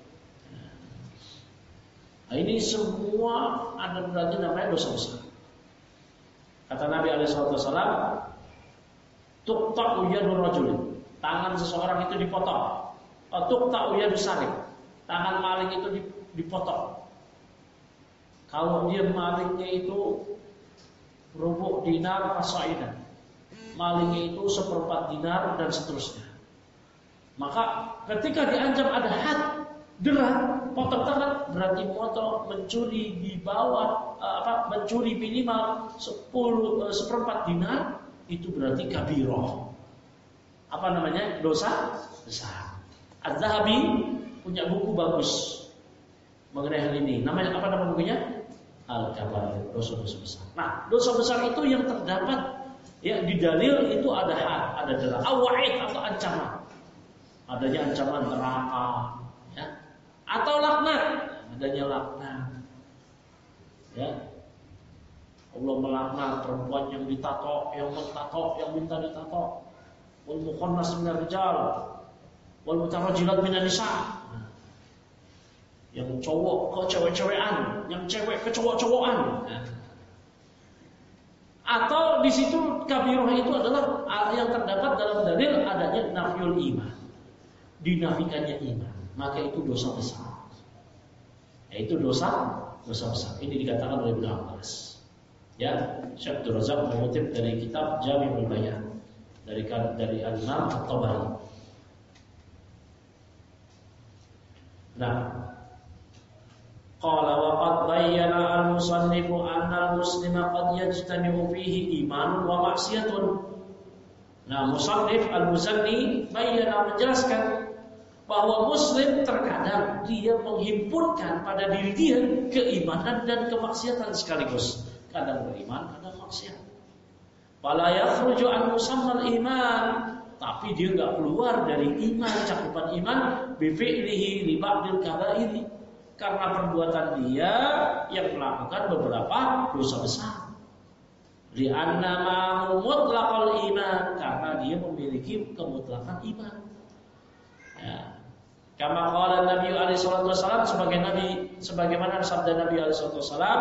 Nah, ini semua ada berarti namanya dosa besar. Kata Nabi alaihi wasallam, tuqta'u yadu rajulin, tangan seseorang itu dipotong. Tuqta'u yadu sarik, tangan maling itu dipotong. Kalau dia malingnya itu rubu' dinar fasaidan, malingnya itu seperempat dinar dan seterusnya. Maka ketika diancam ada had, dera, potong tangan, berarti potong mencuri di bawah apa mencuri minimal sepuluh seperempat dinar, itu berarti kabirah. Apa namanya? Dosa besar. Az-Zahabi punya buku bagus mengenai hal ini. Namanya apa nama bukunya? Al-Kabair, dosa-dosa besar. Nah, dosa besar itu yang terdapat ya di dalil itu ada had, ada dera, awaid atau ancaman. Adanya ancaman neraka, ya. Atau laknat, adanya laknat. Ya. Allah melaknat perempuan yang ditato, yang mentato, yang minta ditato. Wal mukhannas minar rijal, wal mutarajjilat minan nisa. Yang cowok ke cewek-cewekan, yang cewek ke cowok-cowokan. Atau di situ kabirah itu adalah yang terdapat dalam dalil adanya nafyul iman, dinafikannya iman, maka itu dosa besar. Yaitu dosa dosa besar. Ini dikatakan oleh Ibnu Abbas. Ya, Syekh Abdul Razak mengutip dari kitab Jami'ul Bayan dari dari Al-Imam At-Tabari. Nah, qala wa qad bayyana al-musannifu anna al-muslima qad yajtami'u fihi iman wa ma'siyatun. Nah, musannif Al-Muzanni bayyana menjelaskan bahwa muslim terkadang dia menghimpunkan pada diri dia keimanan dan kemaksiatan sekaligus. Kadang beriman, kadang maksiat. Wala yakhruju an musammal iman, tapi dia enggak keluar dari iman, cakupan iman bi fi'lihi li ba'dil kaba'iri, karena perbuatan dia yang melakukan beberapa dosa besar. Li anna ma mutlaqal iman, karena dia memiliki kemutlakan iman. Ya. Kama qala Nabi alaihi salatu wasallam, sebagai Nabi sebagaimana sabda Nabi alaihi salatu wasallam,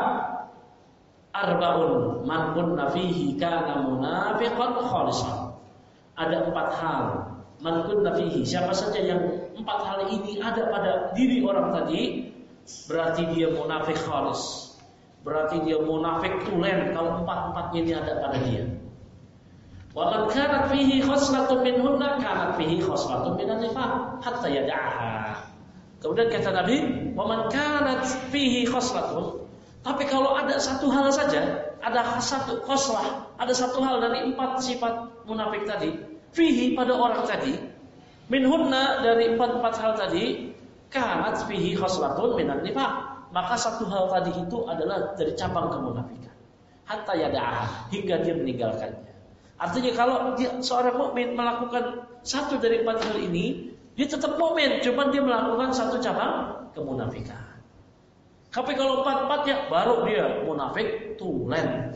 arba'un man kunna fihi kana munafiqan khalisan. Ada empat hal, man kunna fihi, siapa saja yang empat hal ini ada pada diri orang tadi, berarti dia munafik khalis. Berarti dia munafik tulen kalau empat-empatnya ini ada pada dia. Wa man kanat fihi khoslatun minhunna kanat fihi khoslatun minan nifaq hatta yad'aha. Kemudian kata Nabi, wa man kanat fihi khoslatun, tapi kalau ada satu hal saja, ada satu khoslah, ada satu hal dari empat sifat munafik tadi, fihi pada orang tadi, minhunna dari empat-empat hal tadi, kanat fihi khoslatun minan nifaq, maka satu hal tadi itu adalah dari cabang kemunafikan. Hatta yada'ah, hingga dia meninggalkannya. Artinya kalau dia, seorang mukmin melakukan satu dari empat hal ini, dia tetap mukmin, cuma dia melakukan satu cabang kemunafikan. Tapi kalau empat-empatnya baru dia munafik tulen.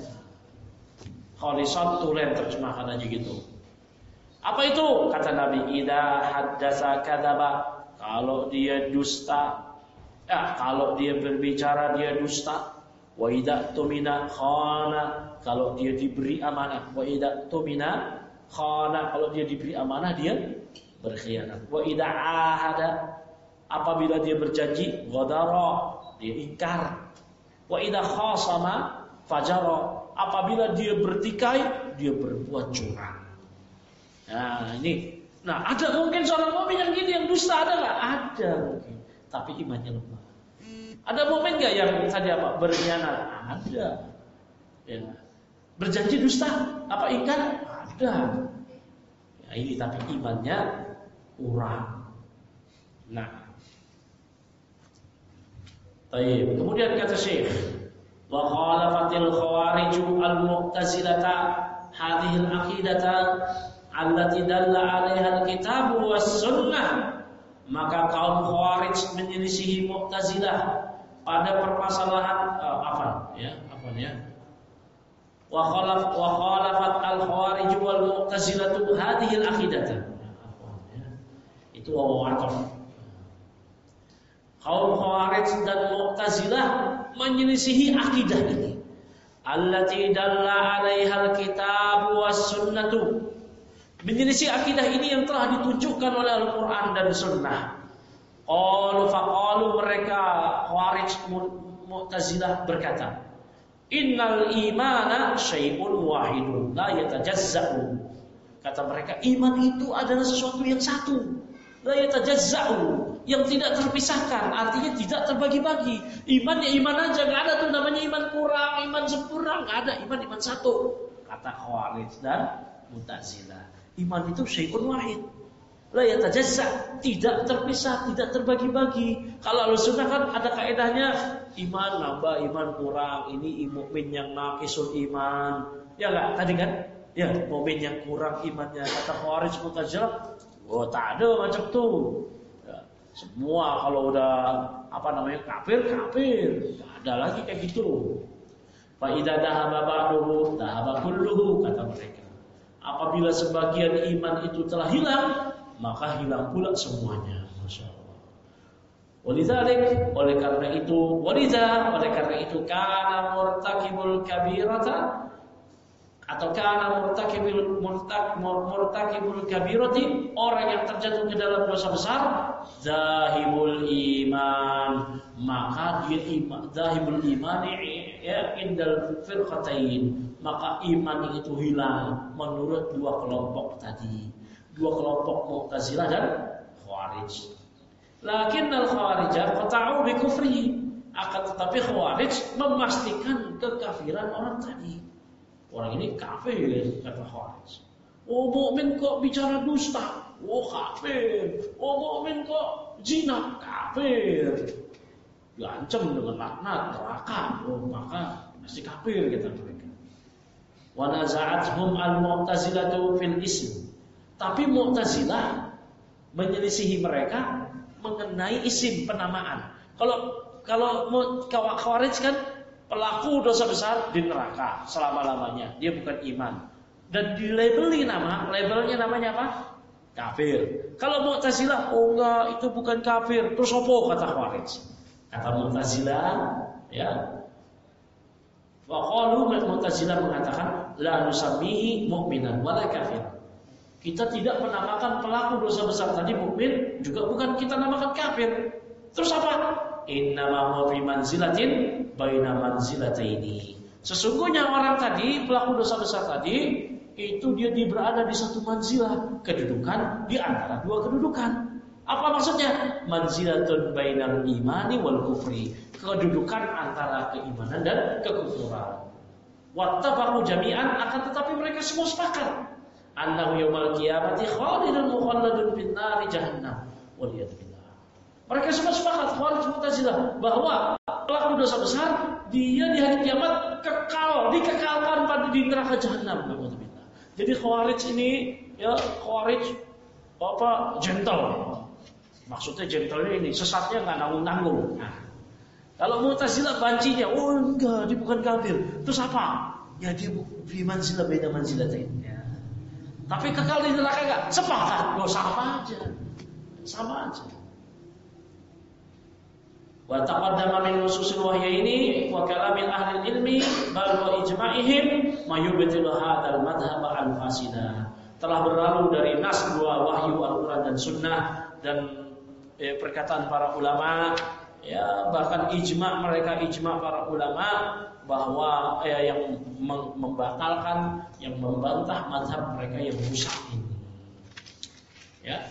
Khalisan tulen terjemahkan aja gitu. Apa itu? Kata Nabi, idza haddasa kadzaba, kalau dia dusta, ya, kalau dia berbicara dia dusta. Wa idza tumina khana, kalau dia diberi amanah. Wa idza tumina khana, kalau dia diberi amanah dia berkhianat. Wa idza ahada, apabila dia berjanji, ghadara, dia ingkar. Wa idza khasama fajara, apabila dia bertikai dia berbuat curang. Nah, ini. Nah, ada mungkin seorang mukmin yang gini, yang dusta, ada enggak? Ada mungkin, tapi imannya lemah. Ada mukmin enggak yang tadi apa? Berkhianat? Ada. Ya. Berjanji dusta, apa ingkar? Ada. Ya, ini tapi imannya kurang. Nah, baik. Kemudian kata Syekh, wa khalafatil khawarij al-mu'tazilata hadhihi al-aqidata allati dalla 'alaiha al-kitab was sunnah, maka kaum khawarij menyelisihi Mu'tazilah pada permasalahan uh, apa ya apa ya wa khalaf wa khalafat al-khawarij wal mu'tazilatu hadhihi al-aqidata, itu wawataf. Kaum khawarij dan mu'tazilah menyelisihi akidah ini, allati dalla 'alaiha al-kitab was sunnatu, menyelisih akidah ini yang telah ditunjukkan oleh Al-Quran dan Sunnah. Qalu faqalu, mereka Khawarij Mu'tazilah berkata, innal imana syai'un wahidun la yatajazza'u. Kata mereka, iman itu adalah sesuatu yang satu, la yatajazza'u, yang tidak terpisahkan, artinya tidak terbagi-bagi. Iman ya iman aja, enggak ada tuh namanya iman kurang, iman sempurna, enggak ada, iman iman satu. Kata Khawarij dan Mu'tazilah, iman itu syai'un wahid, la yatajazza, tidak terpisah, tidak terbagi-bagi. Kalau Ahlussunnah kan ada kaidahnya, iman nambah, iman kurang, ini mukmin yang naqisul iman. Ya enggak tadi kan? Ya, mukmin yang kurang imannya. Kata Khawarij Mu'tazilah, oh tak ada macam tuh. Ya, semua kalau udah apa namanya kafir, kafir. Enggak ada lagi kayak gitu. Fa idza dhahaba ba'duhu dhahaba kulluhu, kata mereka. Apabila sebagian iman itu telah hilang, maka hilang pula semuanya. Masya Allah. Walidzalik, oleh karena itu, walidza, oleh karena itu, kana murtakibul kabirata, atau kana murtakibul murtak murtakibul kabirati, orang yang terjatuh ke dalam dosa besar, zahibul iman, maka dia iman, zahibul iman, ya indal firqatain, maka iman itu hilang menurut dua kelompok tadi, dua kelompok Mu'tazilah dan Khawarij. Lakin al-Khawarijah qata'u bi kufrihi, akan tetapi Khawarij memastikan kekafiran orang tadi. Orang ini kafir kata Khawarij. Oh mukmin kok bicara dusta, oh kafir. Oh mukmin kok zina, kafir. Diancam dengan laknat neraka, oh maka pasti kafir kata mereka. Wa naza'athum al-Mu'tazilatu fil ism. Tapi Mu'tazilah menyelisihi mereka mengenai isim penamaan. Kalau kalau Khawarij kan pelaku dosa besar di neraka selama-lamanya, dia bukan iman. Dan dilabeli nama, labelnya namanya apa? Kafir. Kalau Mu'tazilah, oh enggak, itu bukan kafir. Terus apa kata Khawarij? Kata Mu'tazilah, ya. Wa qalu Mu'tazilah mengatakan la nusammihi mu'minan wala kafir. Kita tidak menamakan pelaku dosa besar tadi mukmin, juga bukan kita namakan kafir. Terus apa? Innama huwa fi manzilatin baina manzilataini. Sesungguhnya orang tadi, pelaku dosa besar tadi, itu dia berada di satu manzilah, kedudukan di antara dua kedudukan. Apa maksudnya? Manzilatun bainal imani wal kufri. Kedudukan antara keimanan dan kekufuran. Wattafaqu jami'an, akan tetapi mereka semua sepakat annahu yaumal qiyamati khalidun mukhalladun fin nari jahannam waliyad billah. Mereka semua sepakat, Khawarij Mu'tazilah, bahwa pelaku dosa besar dia di hari kiamat kekal, dikekalkan pada di neraka jahanam. Alhamdulillah. Jadi Khawarij ini ya Khawarij apa gentle. Maksudnya gentle ini sesatnya nggak nanggung-nanggung. Nah, kalau Mu'tazilah bancinya, oh enggak, dia bukan kafir. Terus apa? Ya dia fi manzilah beda manzilatain. Ya. Tapi kekal di neraka enggak? Sepakat. Oh sama aja. Sama aja. Wa taqaddama min nususil wahyaini wa kalamil ahli ilmi bal wa ijma'ihim ma yubtilu hadzal madhhab al-fasida. Telah berlalu dari nas dua wahyu Al-Qur'an dan Sunnah dan eh, perkataan para ulama, ya bahkan ijma' mereka, ijma' para ulama bahwa eh, yang membatalkan, yang membantah mazhab mereka yang rusak ini. Ya.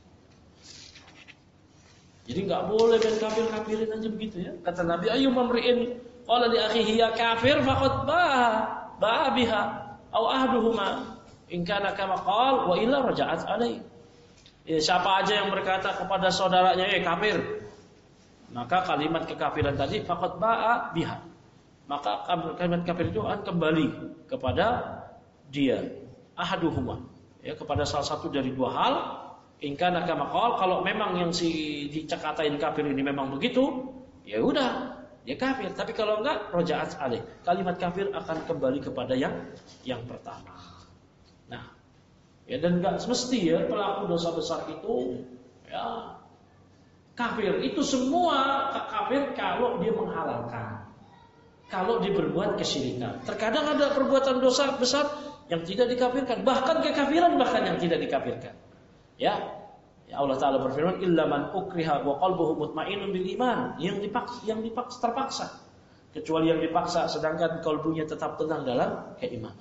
Jadi enggak boleh main kafir-kafirin aja begitu ya. Kata Nabi, ayu mamri'in qala li akhihi ya kafir faqad ba'a ba'a biha aw ahduhuma in kana kama qala wa illa raja'at alai. Ya, siapa aja yang berkata kepada saudaranya eh kafir, maka kalimat kekafiran tadi faqad ba'a biha. Maka kalimat kafir itu akan kembali kepada dia, ahaduhuma, ya kepada salah satu dari dua hal. In kana kama qala, kalau memang yang si dicakatain kafir ini memang begitu, ya udah dia kafir. Tapi kalau enggak, raja'at alaih. Kalimat kafir akan kembali kepada yang yang pertama. Nah, ya dan enggak semesti ya pelaku dosa besar itu ya kafir. Itu semua kafir kalau dia menghalalkan. Kalau dia berbuat kesyirikan. Terkadang ada perbuatan dosa besar yang tidak dikafirkan, bahkan kekafiran bahkan yang tidak dikafirkan. Ya, ya Allah Taala berfirman, illa man ukriha wa qalbuhu mutmainnun bil iman, yang dipaksa, yang dipaksa terpaksa, kecuali yang dipaksa sedangkan kalbunya tetap tenang dalam keimanan.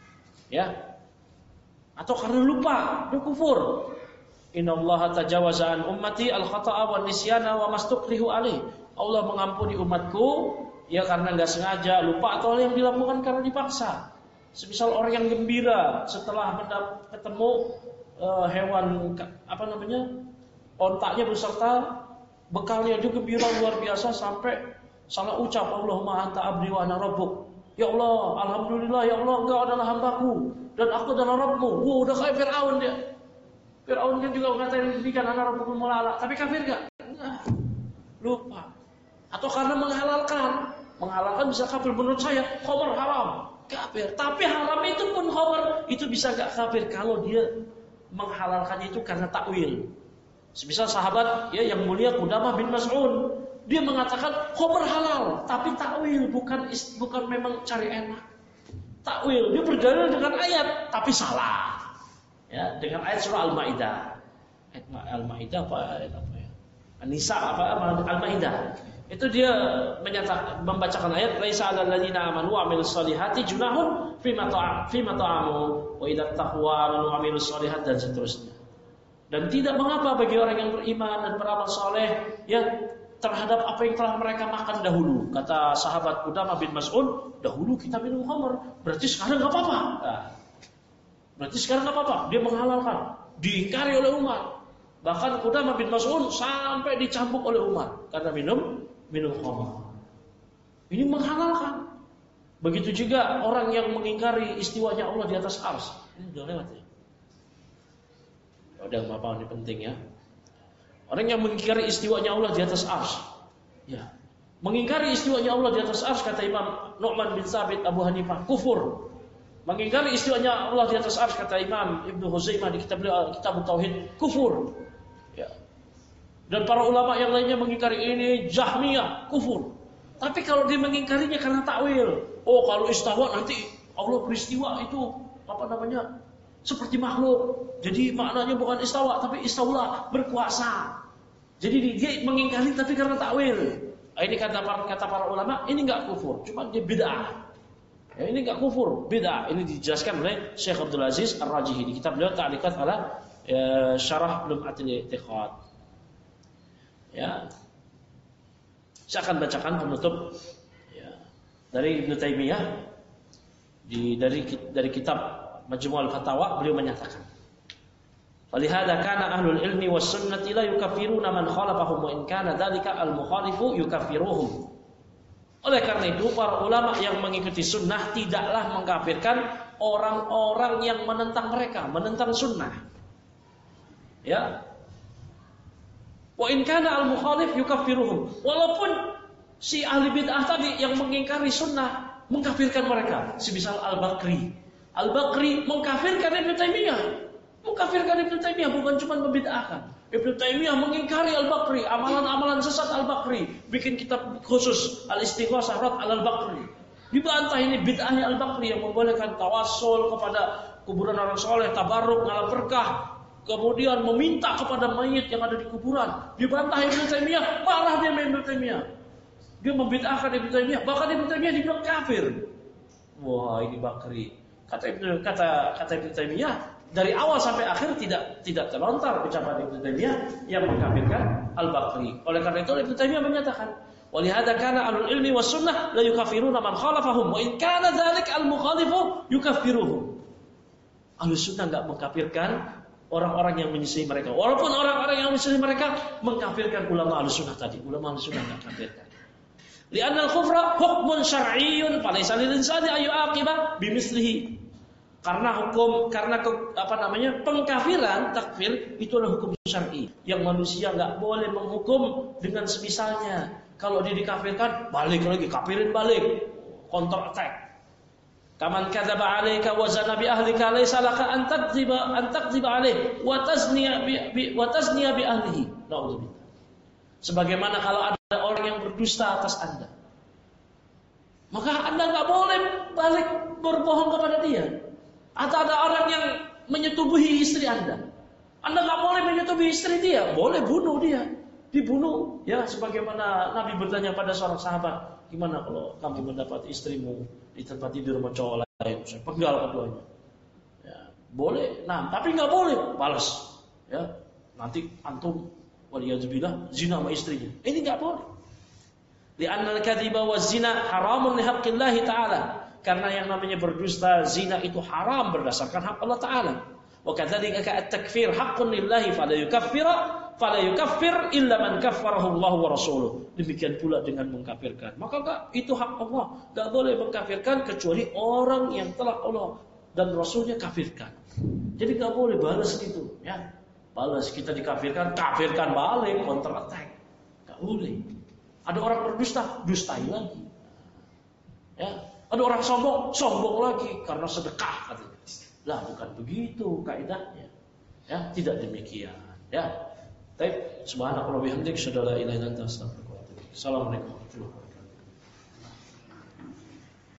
Ya. Atau karena lupa, dia kufur. Innallaha tajawaza an ummati al-khata'a wan nisyana wa mastukrihu alaih. Allah mengampuni umatku ya karena enggak sengaja, lupa atau yang dilakukan karena dipaksa. Semisal orang yang gembira setelah ketemu Uh, hewan apa namanya ontaknya beserta bekalnya juga gembira luar biasa sampai salah ucap Allahumma anta abdi wa ana rabbuk. Ya Allah, alhamdulillah ya Allah, engkau adalah hambaku dan aku adalah Rabbmu. Wah, udah kayak Firaun dia. Firaun kan juga ngatain demikian, ana rabbukum mulala, tapi kafir enggak? Enggak. Lupa. Atau karena menghalalkan. Menghalalkan bisa kafir menurut saya, khamr haram, kafir. Tapi haram itu pun khamr itu bisa enggak kafir kalau dia menghalalkannya itu karena takwil. Semisal sahabat ya yang mulia Qudamah bin Mas'ud, dia mengatakan khamr halal, tapi takwil, bukan bukan memang cari enak. Takwil, dia berdalil dengan ayat tapi salah. Ya, dengan ayat surah Al-Maidah. Ayat Al-Maidah apa ayat apa ya? An-Nisa apa Al-Maidah. Itu dia menyatakan, membacakan ayat laisa 'alal ladzina amanu wa 'amilus solihati junahun fima ta'a fima ta'amu wa idza taqwa wa 'amilus solihat dan seterusnya. Dan tidak mengapa bagi orang yang beriman dan beramal soleh ya terhadap apa yang telah mereka makan dahulu. Kata sahabat Qudamah bin Mas'ud, dahulu kita minum khamr, berarti sekarang enggak apa-apa. Nah, berarti sekarang enggak apa-apa. Dia menghalalkan, diingkari oleh Umar. Bahkan Qudamah bin Mas'ud sampai dicambuk oleh Umar karena minum minum khamr. Ini menghalalkan. Begitu juga orang yang mengingkari istiwanya Allah di atas arsy. Ini sudah lewat ya. Udah apa ini penting ya. Orang yang mengingkari istiwanya Allah di atas arsy. Ya. Mengingkari istiwanya Allah di atas arsy kata Imam Nu'man bin Tsabit Abu Hanifah kufur. Mengingkari istiwanya Allah di atas arsy kata Imam Ibnu Huzaimah di kitab Kitab Tauhid kufur. Ya. Dan para ulama yang lainnya mengingkari ini Jahmiyah, kufur. Tapi kalau dia mengingkarinya karena takwil, oh kalau istawa nanti Allah beristiwa itu apa namanya? Seperti makhluk. Jadi maknanya bukan istawa tapi istaula, berkuasa. Jadi dia mengingkari tapi karena takwil. Nah, ini kata para kata para ulama, ini enggak kufur, cuma dia bid'ah. Ya, ini enggak kufur, bid'ah. Ini dijelaskan oleh Syekh Abdul Aziz Ar-Rajihi di kitab beliau Ta'liqat ala ya, Syarah Lum'atil I'tiqad. Ya, saya akan bacakan penutup ya, dari Ibnu Taimiyah di dari dari kitab Majmu' al-Fatawa beliau menyatakan, "Walihada kana ahlul ilmi was sunnati la yukaffiruna man khalafahum wa in kana dzalika al-mukhalifu yukaffiruhum." Oleh karena itu para ulama yang mengikuti sunnah tidaklah mengkafirkan orang-orang yang menentang mereka, menentang sunnah. Ya. Wa in kana al-mukhalif yukaffiruhum. Walaupun si ahli bid'ah tadi yang mengingkari sunnah mengkafirkan mereka, semisal Al-Bakri. Al-Bakri mengkafirkan Ibnu Taimiyah. Mengkafirkan Ibnu Taimiyah bukan cuma membid'ahkan. Ibnu Taimiyah mengingkari Al-Bakri, amalan-amalan sesat Al-Bakri, bikin kitab khusus Al-Istighosah Rad Al-Bakri. Dibantah ini bid'ahnya Al-Bakri yang membolehkan tawassul kepada kuburan orang soleh, tabarruk, ngalah berkah. Kemudian meminta kepada mayit yang ada di kuburan. Dibantah Ibnu Taimiyah, marah dia Ibnu Taimiyah. Dia membid'ahkan Ibnu Taimiyah, bahkan Ibnu Taimiyah dibilang kafir. Wah, ini Bakri. Kata Ibnu kata kata Ibnu Taimiyah, dari awal sampai akhir tidak tidak terlontar ucapan Ibnu Taimiyah yang mengkafirkan Al-Bakri. Oleh karena itu Ibnu Taimiyah menyatakan, "Walihada kana ahlul ilmi was sunnah la yukaffiruna man khalafahum wa in kana dzalik al-mukhalifu yukaffiruhum." Ahlus sunnah enggak mengkafirkan orang-orang yang menyisihi mereka. Walaupun orang-orang yang menyisihi mereka mengkafirkan ulama Ahlussunnah tadi, ulama Ahlussunnah enggak kafirkan. Li'anna al-kufra hukmun syar'iyyun falaysa lil-insani ay yu'aqiba bimislihi. Karena hukum karena ke, apa namanya? Pengkafiran, takfir itu adalah hukum syar'i yang manusia enggak boleh menghukum dengan semisalnya. Kalau dia dikafirkan, balik lagi, kafirin balik. Counter attack. Kaman kadzaba 'alaika wa zana bi ahlika laysa laka an takdziba an takdziba 'alaihi wa tazniya bi wa tazniya bi ahlihi. Nauzubillah. Sebagaimana kalau ada orang yang berdusta atas Anda, maka Anda enggak boleh balik berbohong kepada dia. Atau ada orang yang menyetubuhi istri Anda, Anda enggak boleh menyetubuhi istri dia, boleh bunuh dia. Dibunuh ya, sebagaimana Nabi bertanya pada seorang sahabat, "Gimana kalau kamu mendapat istrimu di tempat tidur sama cowok lain?" Saya penggal keduanya. Ya, boleh. Nah, tapi nggak boleh balas. Ya, nanti antum waliyadzubillah zina sama istrinya. Ini nggak boleh. Li'anna al-kadhiba wa zina haramun li haqqillahi ta'ala. Karena yang namanya berdusta, zina itu haram berdasarkan hak Allah Ta'ala. Wa kadzalika at-takfir haqqun lillahi fala yukaffira fala yukaffir illa man kaffarahu Allah wa rasuluh. Demikian pula dengan mengkafirkan. Maka enggak, itu hak Allah. Enggak boleh mengkafirkan kecuali orang yang telah Allah dan Rasulnya kafirkan. Jadi enggak boleh balas gitu, ya. Balas kita dikafirkan, kafirkan balik, counter attack. Enggak boleh. Ada orang berdusta, dustai lagi. Ya, ada orang sombong, sombong lagi karena sedekah katanya. Lah bukan begitu kaidahnya. Ya, tidak demikian, ya. Baik, subhanallahi wa bihamdihi, asyhadu an la ilaha illa anta, astaghfiruka wa atubu ilaik. Assalamualaikum warahmatullahi wabarakatuh.